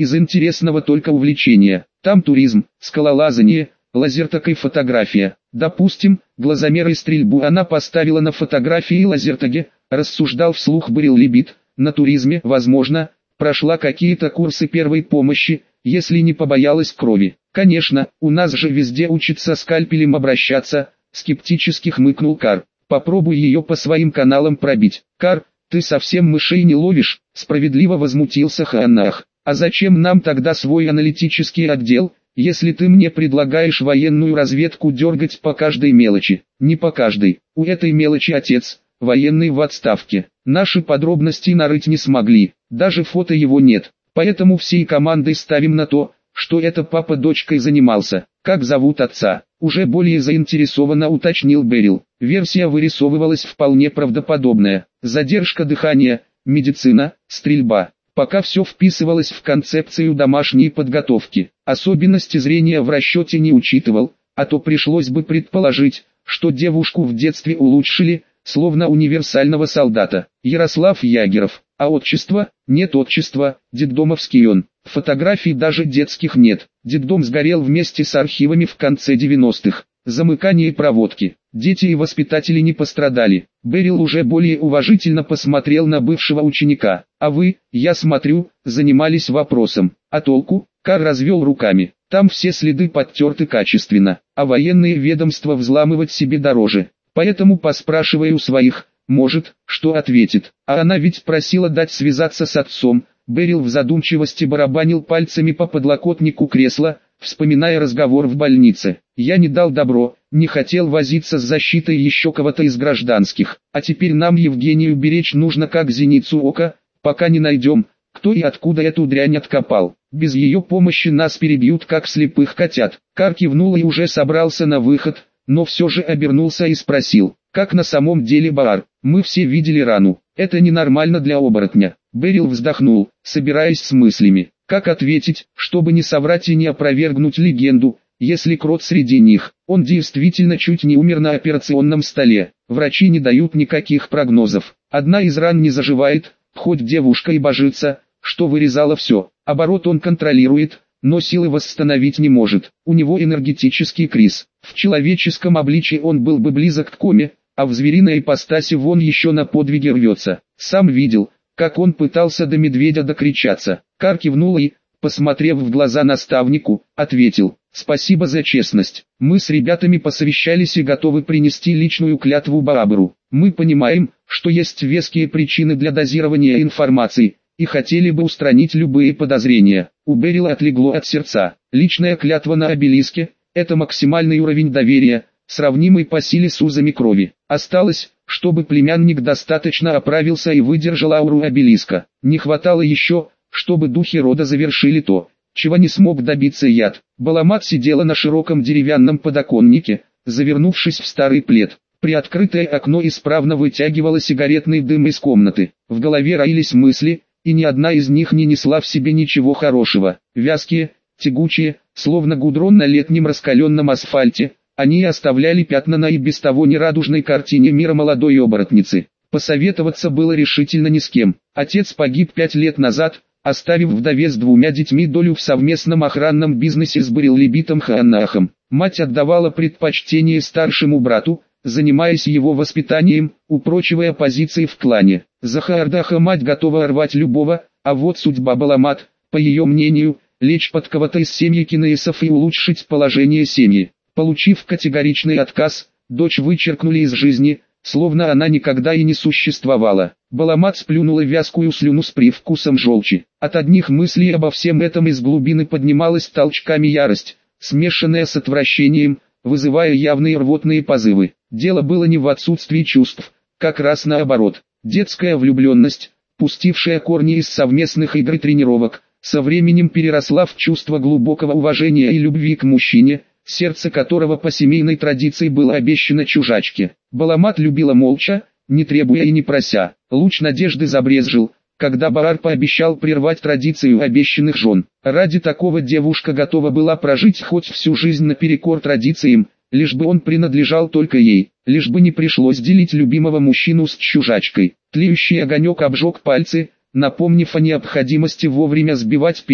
Speaker 1: из интересного только увлечения. Там туризм, скалолазание, лазертаг и фотография. Допустим, глазомер и стрельбу она поставила на фотографии и лазертаге, рассуждал вслух Берил Либит. На туризме, возможно, прошла какие-то курсы первой помощи, если не побоялась крови. Конечно, у нас же везде учатся скальпелем обращаться, скептически хмыкнул Кар. Попробуй ее по своим каналам пробить. Кар, ты совсем мышей не ловишь, справедливо возмутился Ханнах. А зачем нам тогда свой аналитический отдел, если ты мне предлагаешь военную разведку дергать по каждой мелочи? Не по каждой. У этой мелочи отец, военный в отставке. Наши подробности нарыть не смогли, даже фото его нет. Поэтому всей командой ставим на то, что это папа дочкой занимался. Как зовут отца? Уже более заинтересованно уточнил Берил. Версия вырисовывалась вполне правдоподобная. Задержка дыхания, медицина, стрельба. Пока все вписывалось в концепцию домашней подготовки. Особенности зрения в расчете не учитывал, а то пришлось бы предположить, что девушку в детстве улучшили, словно универсального солдата. Ярослав Ягеров. А отчество? Нет отчества, детдомовский он. Фотографий даже детских нет. Детдом сгорел вместе с архивами в конце девяностых. Замыкание проводки. Дети и воспитатели не пострадали. Берил уже более уважительно посмотрел на бывшего ученика. А вы, я смотрю, занимались вопросом. А толку? Кар развел руками. Там все следы подтерты качественно, а военные ведомства взламывать себе дороже. Поэтому поспрашиваю своих, может, что ответит. А она ведь просила дать связаться с отцом. Берил в задумчивости барабанил пальцами по подлокотнику кресла, вспоминая разговор в больнице. Я не дал добро, не хотел возиться с защитой еще кого-то из гражданских. А теперь нам Евгению беречь нужно как зеницу ока, пока не найдем, кто и откуда эту дрянь откопал. Без ее помощи нас перебьют как слепых котят. Кар кивнул и уже собрался на выход, но все же обернулся и спросил, как на самом деле Баар? Мы все видели рану. Это ненормально для оборотня. Берил вздохнул, собираясь с мыслями. Как ответить, чтобы не соврать и не опровергнуть легенду, если крот среди них? Он действительно чуть не умер на операционном столе. Врачи не дают никаких прогнозов. Одна из ран не заживает, хоть девушка и божится, что вырезала все. Оборот он контролирует, но силы восстановить не может. У него энергетический криз. В человеческом обличии он был бы близок к коме, а в звериной ипостаси вон еще на подвиги рвется. Сам видел, как он пытался до медведя докричаться. Кар кивнул и, посмотрев в глаза наставнику, ответил: «Спасибо за честность. Мы с ребятами посовещались и готовы принести личную клятву Баабару. Мы понимаем, что есть веские причины для дозирования информации, и хотели бы устранить любые подозрения». У Берила отлегло от сердца. Личная клятва на обелиске – это максимальный уровень доверия, сравнимый по силе с узами крови. Осталось, чтобы племянник достаточно оправился и выдержал ауру обелиска. Не хватало еще, чтобы духи рода завершили то, чего не смог добиться яд. Баламат сидела на широком деревянном подоконнике, завернувшись в старый плед. Приоткрытое окно исправно вытягивало сигаретный дым из комнаты. В голове роились мысли, и ни одна из них не несла в себе ничего хорошего. Вязкие, тягучие, словно гудрон на летнем раскаленном асфальте, они оставляли пятна на и без того нерадужной картине мира молодой оборотницы. Посоветоваться было решительно ни с кем. Отец погиб пять лет назад, оставив вдове с двумя детьми долю в совместном охранном бизнесе с Барил-Либитом Хаанахом. Мать отдавала предпочтение старшему брату, занимаясь его воспитанием, упрочивая позиции в клане. За Хаардаха мать готова рвать любого, а вот судьба Баламат, по ее мнению, лечь под кого-то из семьи Кинеесов и улучшить положение семьи. Получив категоричный отказ, дочь вычеркнули из жизни, словно она никогда и не существовала. Баламат сплюнула вязкую слюну с привкусом желчи. От одних мыслей обо всем этом из глубины поднималась толчками ярость, смешанная с отвращением, вызывая явные рвотные позывы. Дело было не в отсутствии чувств, как раз наоборот. Детская влюбленность, пустившая корни из совместных игр и тренировок, со временем переросла в чувство глубокого уважения и любви к мужчине, сердце которого по семейной традиции было обещано чужачке. Баламат любила молча, не требуя и не прося. Луч надежды забрезжил, когда Баар пообещал прервать традицию обещанных жен. Ради такого девушка готова была прожить хоть всю жизнь наперекор традициям, лишь бы он принадлежал только ей, лишь бы не пришлось делить любимого мужчину с чужачкой. Тлеющий огонек обжег пальцы, напомнив о необходимости вовремя сбивать пепел.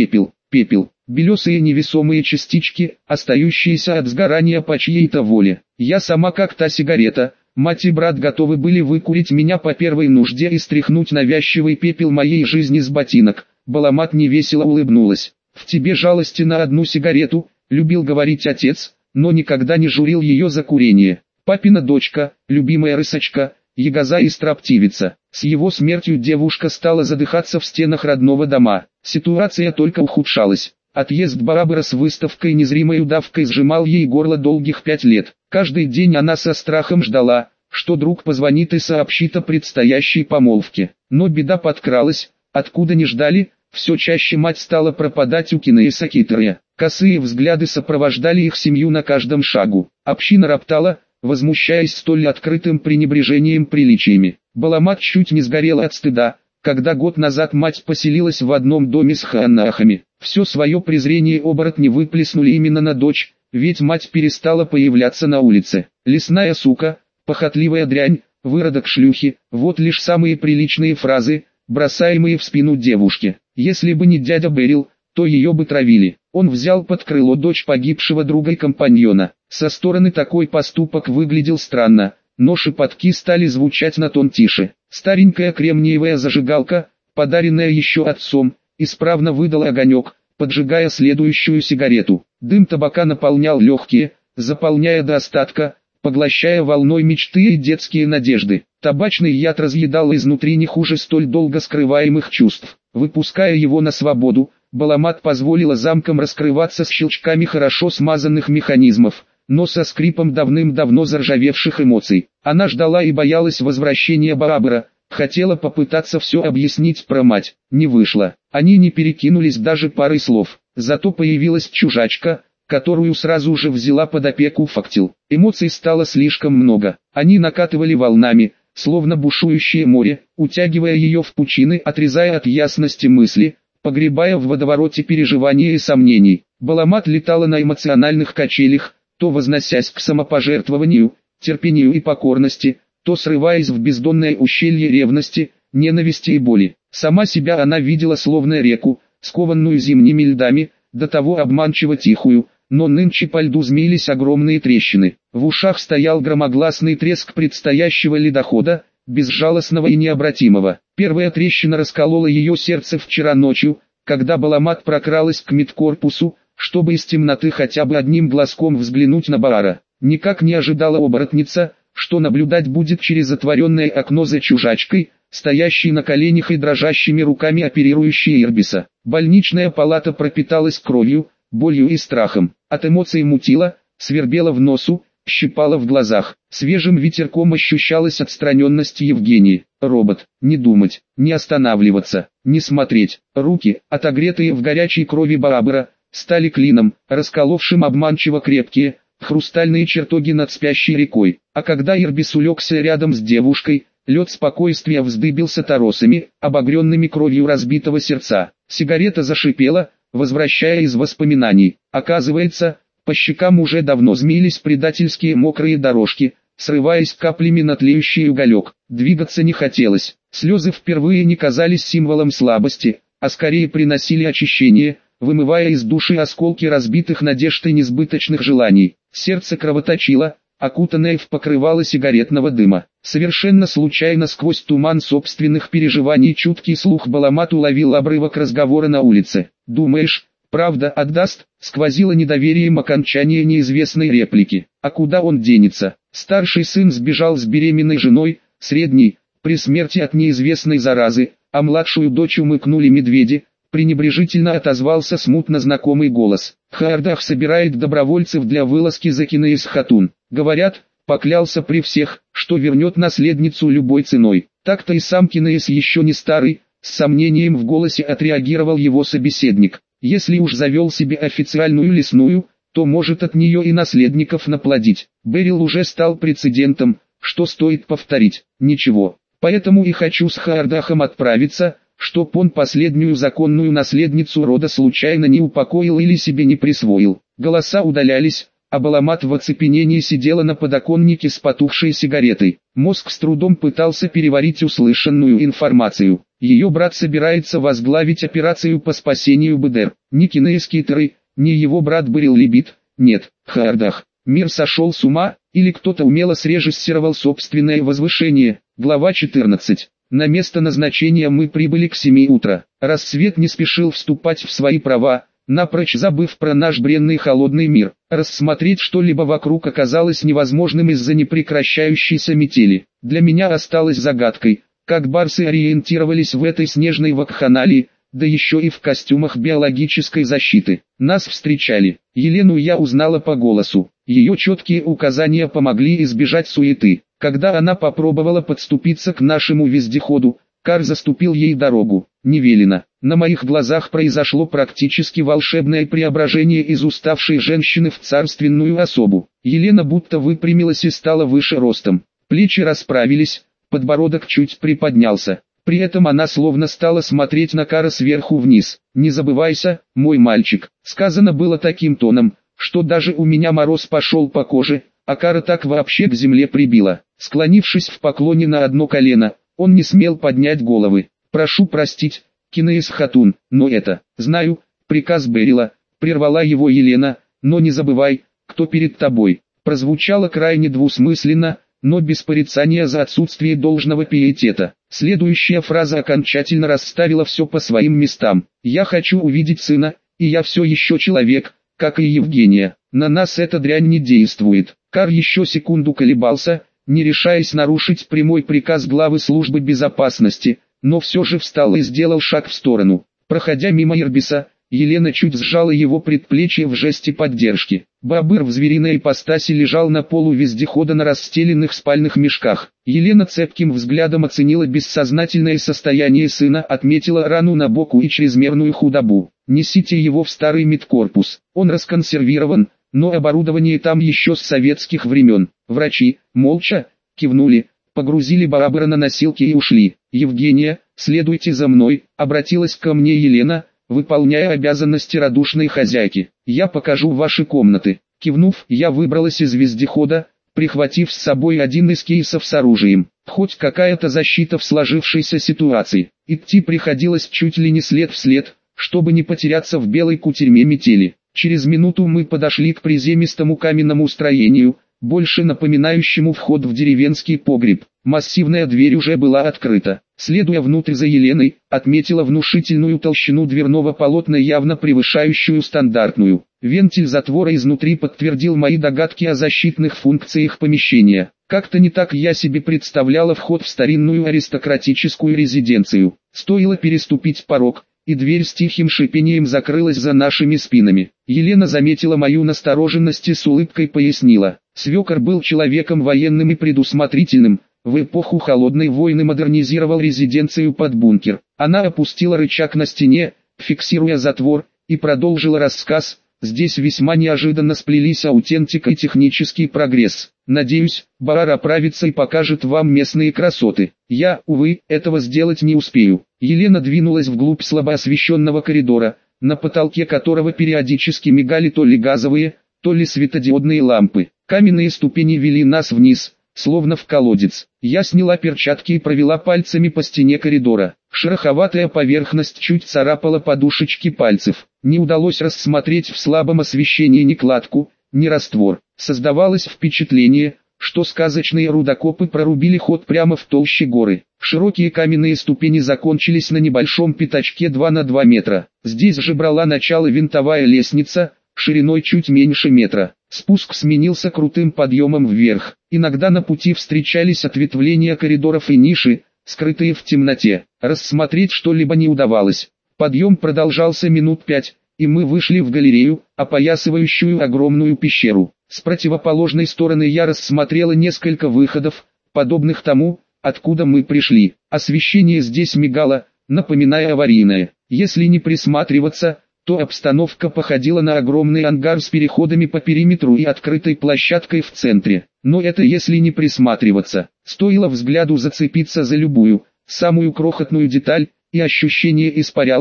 Speaker 1: пепел, белесые невесомые частички, остающиеся от сгорания по чьей-то воле. Я сама как та сигарета. Мать и брат готовы были выкурить меня по первой нужде и стряхнуть навязчивый пепел моей жизни с ботинок. Баламат невесело улыбнулась. «В тебе жалости на одну сигарету», — любил говорить отец, но никогда не журил ее за курение. Папина дочка, любимая рысочка, ягоза и строптивица. С его смертью девушка стала задыхаться в стенах родного дома. Ситуация только ухудшалась. Отъезд Барабара с выставкой незримой удавкой сжимал ей горло долгих пять лет. Каждый день она со страхом ждала, что друг позвонит и сообщит о предстоящей помолвке. Но беда подкралась, откуда не ждали, все чаще мать стала пропадать у Кинеиса Китеря. Косые взгляды сопровождали их семью на каждом шагу. Община роптала, возмущаясь столь открытым пренебрежением приличиями. Баламат чуть не сгорела от стыда, когда год назад мать поселилась в одном доме с хаанахами. Все свое презрение оборотни выплеснули именно на дочь, ведь мать перестала появляться на улице. Лесная сука, похотливая дрянь, выродок шлюхи, вот лишь самые приличные фразы, бросаемые в спину девушке. Если бы не дядя Берил, то ее бы травили. Он взял под крыло дочь погибшего друга и компаньона. Со стороны такой поступок выглядел странно, но шепотки стали звучать на тон тише. Старенькая кремниевая зажигалка, подаренная еще отцом, исправно выдала огонек, поджигая следующую сигарету. Дым табака наполнял легкие, заполняя до остатка, поглощая волной мечты и детские надежды. Табачный яд разъедал изнутри не хуже столь долго скрываемых чувств. Выпуская его на свободу, Баламат позволила замкам раскрываться с щелчками хорошо смазанных механизмов, но со скрипом давным-давно заржавевших эмоций. Она ждала и боялась возвращения Барабара, хотела попытаться все объяснить про мать, не вышло. Они не перекинулись даже парой слов, зато появилась чужачка, которую сразу же взяла под опеку Фактил. Эмоций стало слишком много, они накатывали волнами, словно бушующее море, утягивая ее в пучины, отрезая от ясности мысли, погребая в водовороте переживаний и сомнений. Баламат летала на эмоциональных качелях, то возносясь к самопожертвованию, терпению и покорности, то срываясь в бездонное ущелье ревности, ненависти и боли. Сама себя она видела словно реку, скованную зимними льдами, до того обманчиво тихую, но нынче по льду змеились огромные трещины. В ушах стоял громогласный треск предстоящего ледохода, безжалостного и необратимого. Первая трещина расколола ее сердце вчера ночью, когда Баламат прокралась к медкорпусу, чтобы из темноты хотя бы одним глазком взглянуть на Баара. Никак не ожидала оборотница, что наблюдать будет через отворенное окно за чужачкой, стоящей на коленях и дрожащими руками оперирующей Ирбиса. Больничная палата пропиталась кровью, болью и страхом. От эмоций мутила, свербела в носу, щипала в глазах. Свежим ветерком ощущалась отстраненность Евгении. Робот. Не думать, не останавливаться, не смотреть. Руки, отогретые в горячей крови Барабара, стали клином, расколовшим обманчиво крепкие, хрустальные чертоги над спящей рекой. А когда Ирбис улегся рядом с девушкой, лед спокойствия вздыбился торосами, обогренными кровью разбитого сердца. Сигарета зашипела, возвращая из воспоминаний. Оказывается, по щекам уже давно змеились предательские мокрые дорожки, срываясь каплями на тлеющий уголек. Двигаться не хотелось. Слезы впервые не казались символом слабости, а скорее приносили очищение, вымывая из души осколки разбитых надежд и несбыточных желаний. Сердце кровоточило, окутанное в покрывало сигаретного дыма. Совершенно случайно сквозь туман собственных переживаний чуткий слух Баламат уловил обрывок разговора на улице. «Думаешь, правда отдаст?» Сквозило недоверием окончание неизвестной реплики. А куда он денется? Старший сын сбежал с беременной женой, средний, при смерти от неизвестной заразы, а младшую дочь умыкнули медведи. Пренебрежительно отозвался смутно знакомый голос. Хаардах собирает добровольцев для вылазки за Кинеис Хатун. Говорят, поклялся при всех, что вернет наследницу любой ценой. Так-то и сам Кинеис еще не старый, с сомнением в голосе отреагировал его собеседник. Если уж завел себе официальную лесную, то может от нее и наследников наплодить. Берил уже стал прецедентом, что стоит повторить. Ничего, поэтому и хочу с Хаардахом отправиться, чтоб он последнюю законную наследницу рода случайно не упокоил или себе не присвоил. Голоса удалялись, а Баламат в оцепенении сидела на подоконнике с потухшей сигаретой. Мозг с трудом пытался переварить услышанную информацию. Ее брат собирается возглавить операцию по спасению БДР. Ни киноэскитеры, ни его брат Берил Либит, нет, Хардах. Мир сошел с ума, или кто-то умело срежиссировал собственное возвышение. Глава четырнадцать. На место назначения мы прибыли к семи утра. Рассвет не спешил вступать в свои права, напрочь забыв про наш бренный холодный мир. Рассмотреть что-либо вокруг оказалось невозможным из-за непрекращающейся метели. Для меня осталось загадкой, как барсы ориентировались в этой снежной вакханалии, да еще и в костюмах биологической защиты. Нас встречали. Елену я узнала по голосу. Ее четкие указания помогли избежать суеты. Когда она попробовала подступиться к нашему вездеходу, Кар заступил ей дорогу. Не велено. На моих глазах произошло практически волшебное преображение из уставшей женщины в царственную особу. Елена будто выпрямилась и стала выше ростом. Плечи расправились, подбородок чуть приподнялся. При этом она словно стала смотреть на Кара сверху вниз. «Не забывайся, мой мальчик», сказано было таким тоном, что даже у меня мороз пошел по коже, а Кара так вообще к земле прибила. Склонившись в поклоне на одно колено, он не смел поднять головы. «Прошу простить, Кинеис Хатун, но это, знаю, приказ Берила», прервала его Елена, «но не забывай, кто перед тобой». Прозвучало крайне двусмысленно, но без порицания за отсутствие должного пиетета. Следующая фраза окончательно расставила все по своим местам. «Я хочу увидеть сына, и я все еще человек, как и Евгения. На нас эта дрянь не действует». Кар еще секунду колебался, не решаясь нарушить прямой приказ главы службы безопасности, но все же встал и сделал шаг в сторону. Проходя мимо Ирбиса, Елена чуть сжала его предплечье в жесте поддержки. Бабыр в звериной ипостаси лежал на полу вездехода на расстеленных спальных мешках. Елена цепким взглядом оценила бессознательное состояние сына, отметила рану на боку и чрезмерную худобу. «Несите его в старый медкорпус, он расконсервирован, но оборудование там еще с советских времен». Врачи, молча, кивнули, погрузили Бабыра на носилки и ушли. «Евгения, следуйте за мной», обратилась ко мне Елена, выполняя обязанности радушной хозяйки. «Я покажу ваши комнаты». Кивнув, я выбралась из вездехода, прихватив с собой один из кейсов с оружием. Хоть какая-то защита в сложившейся ситуации. Идти приходилось чуть ли не след в след, чтобы не потеряться в белой кутерьме метели. Через минуту мы подошли к приземистому каменному строению, больше напоминающему вход в деревенский погреб. Массивная дверь уже была открыта. Следуя внутрь за Еленой, отметила внушительную толщину дверного полотна, явно превышающую стандартную. Вентиль затвора изнутри подтвердил мои догадки о защитных функциях помещения. Как-то не так я себе представляла вход в старинную аристократическую резиденцию. Стоило переступить порог, и дверь с тихим шипением закрылась за нашими спинами. Елена заметила мою настороженность и с улыбкой пояснила. Свекор был человеком военным и предусмотрительным, в эпоху холодной войны модернизировал резиденцию под бункер. Она опустила рычаг на стене, фиксируя затвор, и продолжила рассказ. Здесь весьма неожиданно сплелись аутентика и технический прогресс. Надеюсь, Барар оправится и покажет вам местные красоты. Я, увы, этого сделать не успею. Елена двинулась вглубь слабо освещенного коридора, на потолке которого периодически мигали то ли газовые, то ли светодиодные лампы. Каменные ступени вели нас вниз, словно в колодец. Я сняла перчатки и провела пальцами по стене коридора. Шероховатая поверхность чуть царапала подушечки пальцев. Не удалось рассмотреть в слабом освещении ни кладку, ни раствор. Создавалось впечатление, что сказочные рудокопы прорубили ход прямо в толще горы. Широкие каменные ступени закончились на небольшом пятачке два на два метра. Здесь же брала начало винтовая лестница, шириной чуть меньше метра. Спуск сменился крутым подъемом вверх. Иногда на пути встречались ответвления коридоров и ниши, скрытые в темноте. Рассмотреть что-либо не удавалось. Подъем продолжался минут пять, и мы вышли в галерею, опоясывающую огромную пещеру. С противоположной стороны я рассмотрела несколько выходов, подобных тому, откуда мы пришли. Освещение здесь мигало, напоминая аварийное. Если не присматриваться, то обстановка походила на огромный ангар с переходами по периметру и открытой площадкой в центре. Но это если не присматриваться. Стоило взгляду зацепиться за любую, самую крохотную деталь, и ощущение испарялось,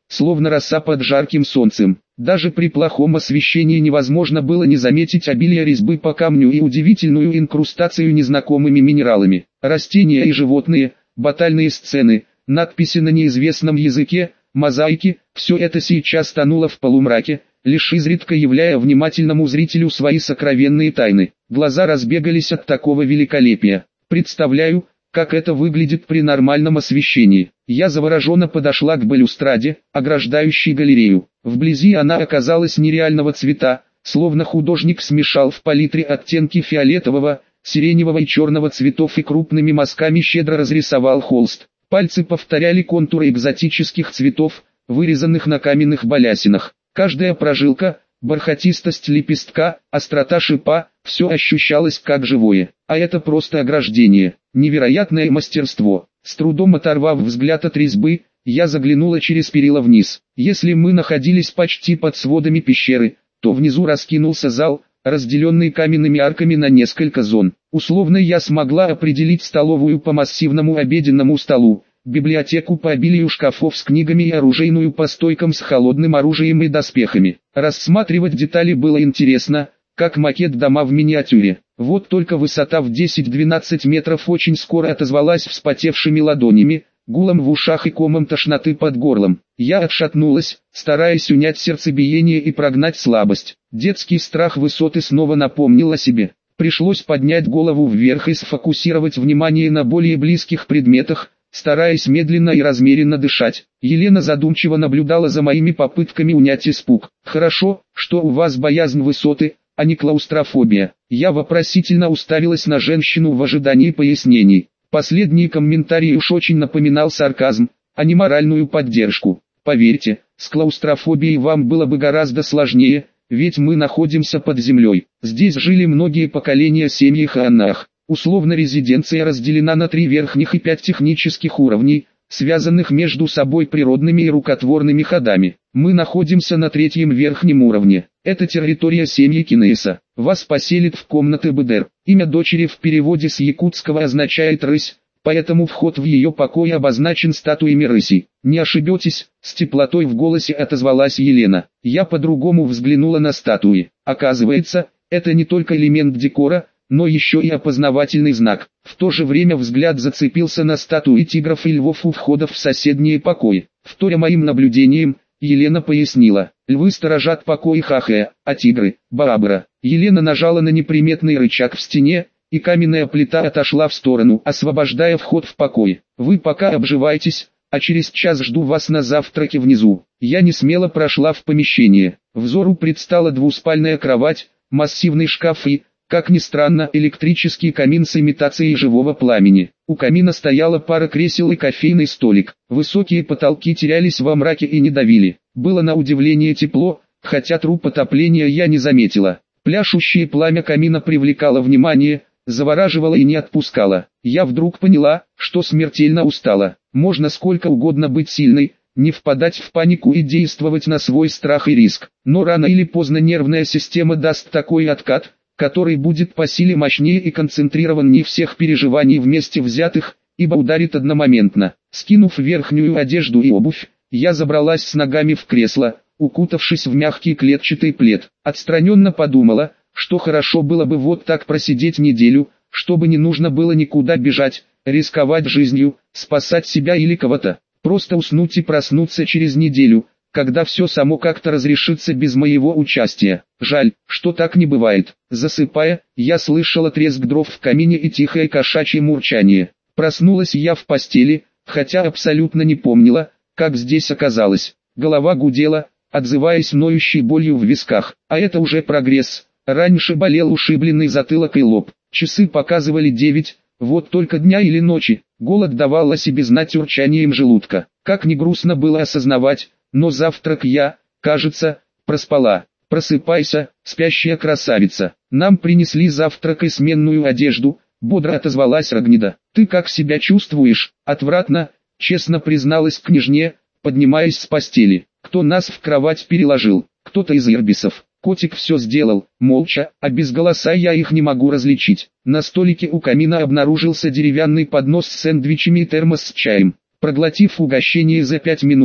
Speaker 1: словно роса под жарким солнцем. Даже при плохом освещении невозможно было не заметить обилие резьбы по камню и удивительную инкрустацию незнакомыми минералами. Растения и животные, батальные сцены, надписи на неизвестном языке, мозаики – все это сейчас тонуло в полумраке, лишь изредка являя внимательному зрителю свои сокровенные тайны. Глаза разбегались от такого великолепия. Представляю, как это выглядит при нормальном освещении. Я завороженно подошла к балюстраде, ограждающей галерею. Вблизи она оказалась нереального цвета, словно художник смешал в палитре оттенки фиолетового, сиреневого и черного цветов и крупными мазками щедро разрисовал холст. Пальцы повторяли контуры экзотических цветов, вырезанных на каменных балясинах. Каждая прожилка, бархатистость лепестка, острота шипа – все ощущалось как живое. А это просто ограждение. Невероятное мастерство. С трудом оторвав взгляд от резьбы, я заглянула через перила вниз. Если мы находились почти под сводами пещеры, то внизу раскинулся зал, разделенный каменными арками на несколько зон. Условно я смогла определить столовую по массивному обеденному столу, библиотеку по обилию шкафов с книгами и оружейную по стойкам с холодным оружием и доспехами. Рассматривать детали было интересно, как макет дома в миниатюре. Вот только высота в десять-двенадцать метров очень скоро отозвалась вспотевшими ладонями, гулом в ушах и комом тошноты под горлом. Я отшатнулась, стараясь унять сердцебиение и прогнать слабость. Детский страх высоты снова напомнил о себе. Пришлось поднять голову вверх и сфокусировать внимание на более близких предметах, стараясь медленно и размеренно дышать. Елена задумчиво наблюдала за моими попытками унять испуг. «Хорошо, что у вас боязнь высоты, а не клаустрофобия». Я вопросительно уставилась на женщину в ожидании пояснений. Последний комментарий уж очень напоминал сарказм, а не моральную поддержку. Поверьте, с клаустрофобией вам было бы гораздо сложнее, ведь мы находимся под землей. Здесь жили многие поколения семьи Хаанах. Условно резиденция разделена на три верхних и пять технических уровней, связанных между собой природными и рукотворными ходами. Мы находимся на третьем верхнем уровне. Это территория семьи Кинеса. Вас поселит в комнаты БДР. Имя дочери в переводе с якутского означает «рысь», поэтому вход в ее покой обозначен статуями рыси. Не ошибетесь, с теплотой в голосе отозвалась Елена. Я по-другому взглянула на статуи. Оказывается, это не только элемент декора, но еще и опознавательный знак. В то же время взгляд зацепился на статуи тигров и львов у входа в соседние покои. Вторя моим наблюдением, Елена пояснила: львы сторожат покои Хахая, а тигры – Барабара. Елена нажала на неприметный рычаг в стене, и каменная плита отошла в сторону, освобождая вход в покой. Вы пока обживайтесь, а через час жду вас на завтраке внизу. Я не смело прошла в помещение. Взору предстала двуспальная кровать, массивный шкаф и, как ни странно, электрический камин с имитацией живого пламени. У камина стояла пара кресел и кофейный столик. Высокие потолки терялись во мраке и не давили. Было на удивление тепло, хотя труб отопления я не заметила. Пляшущее пламя камина привлекало внимание, завораживало и не отпускало. Я вдруг поняла, что смертельно устала. Можно сколько угодно быть сильной, не впадать в панику и действовать на свой страх и риск. Но рано или поздно нервная система даст такой откат, который будет по силе мощнее и концентрированнее всех переживаний вместе взятых, ибо ударит одномоментно. Скинув верхнюю одежду и обувь, я забралась с ногами в кресло, укутавшись в мягкий клетчатый плед. Отстраненно подумала, что хорошо было бы вот так просидеть неделю, чтобы не нужно было никуда бежать, рисковать жизнью, спасать себя или кого-то. Просто уснуть и проснуться через неделю, когда все само как-то разрешится без моего участия. Жаль, что так не бывает. Засыпая, я слышала треск дров в камине и тихое кошачье мурчание. Проснулась я в постели, хотя абсолютно не помнила, как здесь оказалась. Голова гудела, отзываясь ноющей болью в висках. А это уже прогресс. Раньше болел ушибленный затылок и лоб. Часы показывали девять, вот только дня или ночи. Голод давал о себе знать урчанием желудка. Как ни грустно было осознавать, но завтрак я, кажется, проспала. «Просыпайся, спящая красавица. Нам принесли завтрак и сменную одежду», — бодро отозвалась Рогнида. «Ты как себя чувствуешь?» «Отвратно», — честно призналась княжне, поднимаясь с постели. «Кто нас в кровать переложил? Кто-то из ирбисов. Котик все сделал, молча, а без голоса я их не могу различить». На столике у камина обнаружился деревянный поднос с сэндвичами и термос с чаем. Проглотив угощение за пять минут,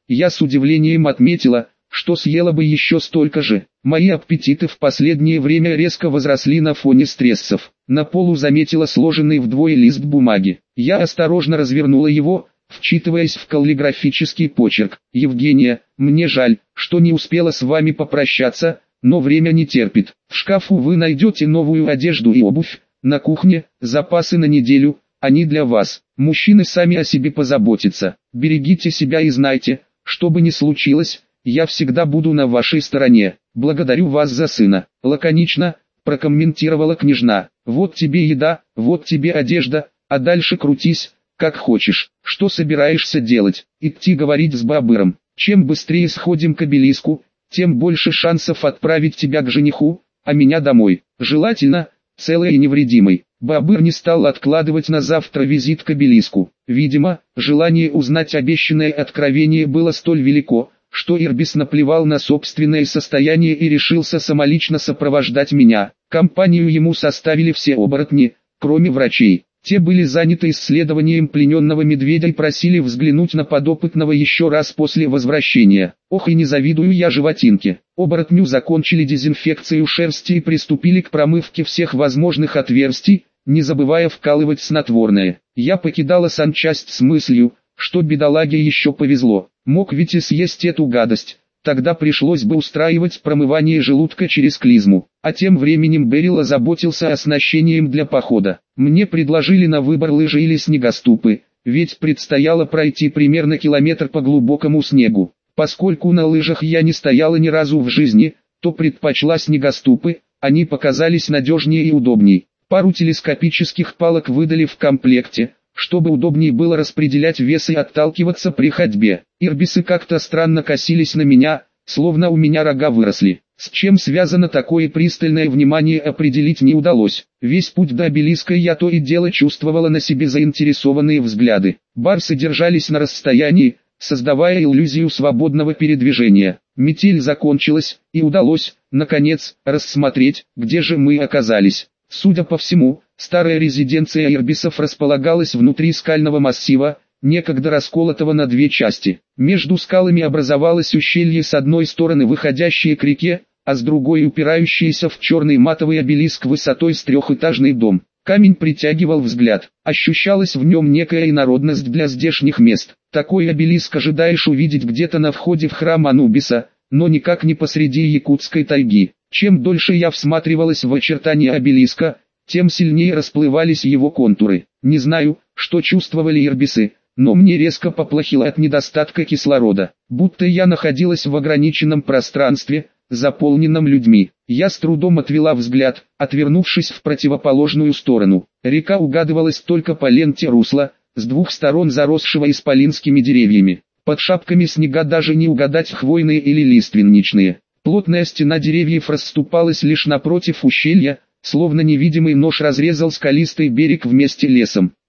Speaker 1: Я с удивлением отметила, что съела бы еще столько же. Мои аппетиты в последнее время резко возросли на фоне стрессов. На полу заметила сложенный вдвое лист бумаги. Я осторожно развернула его, вчитываясь в каллиграфический почерк. «Евгения, мне жаль, что не успела с вами попрощаться, но время не терпит. В шкафу вы найдете новую одежду и обувь, на кухне запасы на неделю, они для вас. Мужчины сами о себе позаботятся. Берегите себя и знайте, что бы ни случилось, я всегда буду на вашей стороне. Благодарю вас за сына». Лаконично прокомментировала княжна. «Вот тебе еда, вот тебе одежда, а дальше крутись, как хочешь. Что собираешься делать? Идти говорить с Бабыром. Чем быстрее сходим к обелиску, тем больше шансов отправить тебя к жениху, а меня домой. Желательно, целой и невредимой». Бабыр не стал откладывать на завтра визит к обелиску. Видимо, желание узнать обещанное откровение было столь велико, что Ирбис наплевал на собственное состояние и решился самолично сопровождать меня. Компанию ему составили все оборотни, кроме врачей. Те были заняты исследованием плененного медведя и просили взглянуть на подопытного еще раз после возвращения. Ох, и не завидую я животинке. Оборотню закончили дезинфекцию шерсти и приступили к промывке всех возможных отверстий, не забывая вкалывать снотворное. Я покидала санчасть с мыслью, что бедолаге еще повезло. Мог ведь и съесть эту гадость. Тогда пришлось бы устраивать промывание желудка через клизму. А тем временем Берил озаботился оснащением для похода. Мне предложили на выбор лыжи или снегоступы, ведь предстояло пройти примерно километр по глубокому снегу. Поскольку на лыжах я не стояла ни разу в жизни, то предпочла снегоступы, они показались надежнее и удобней. Пару телескопических палок выдали в комплекте, чтобы удобнее было распределять вес и отталкиваться при ходьбе. Ирбисы как-то странно косились на меня, словно у меня рога выросли. С чем связано такое пристальное внимание, определить не удалось. Весь путь до обелиска я то и дело чувствовала на себе заинтересованные взгляды. Барсы держались на расстоянии, создавая иллюзию свободного передвижения. Метель закончилась, и удалось, наконец, рассмотреть, где же мы оказались. Судя по всему, старая резиденция ирбисов располагалась внутри скального массива, некогда расколотого на две части. Между скалами образовалось ущелье, с одной стороны выходящее к реке, а с другой упирающийся в черный матовый обелиск высотой с трехэтажный дом. Камень притягивал взгляд, ощущалась в нем некая инородность для здешних мест. Такой обелиск ожидаешь увидеть где-то на входе в храм Анубиса, но никак не посреди якутской тайги. Чем дольше я всматривалась в очертания обелиска, тем сильнее расплывались его контуры. Не знаю, что чувствовали ирбисы, но мне резко поплохело от недостатка кислорода, будто я находилась в ограниченном пространстве, заполненном людьми. Я с трудом отвела взгляд, отвернувшись в противоположную сторону. Река угадывалась только по ленте русла, с двух сторон заросшего исполинскими деревьями. Под шапками снега даже не угадать хвойные или лиственничные. Плотная стена деревьев расступалась лишь напротив ущелья, словно невидимый нож разрезал скалистый берег вместе лесом.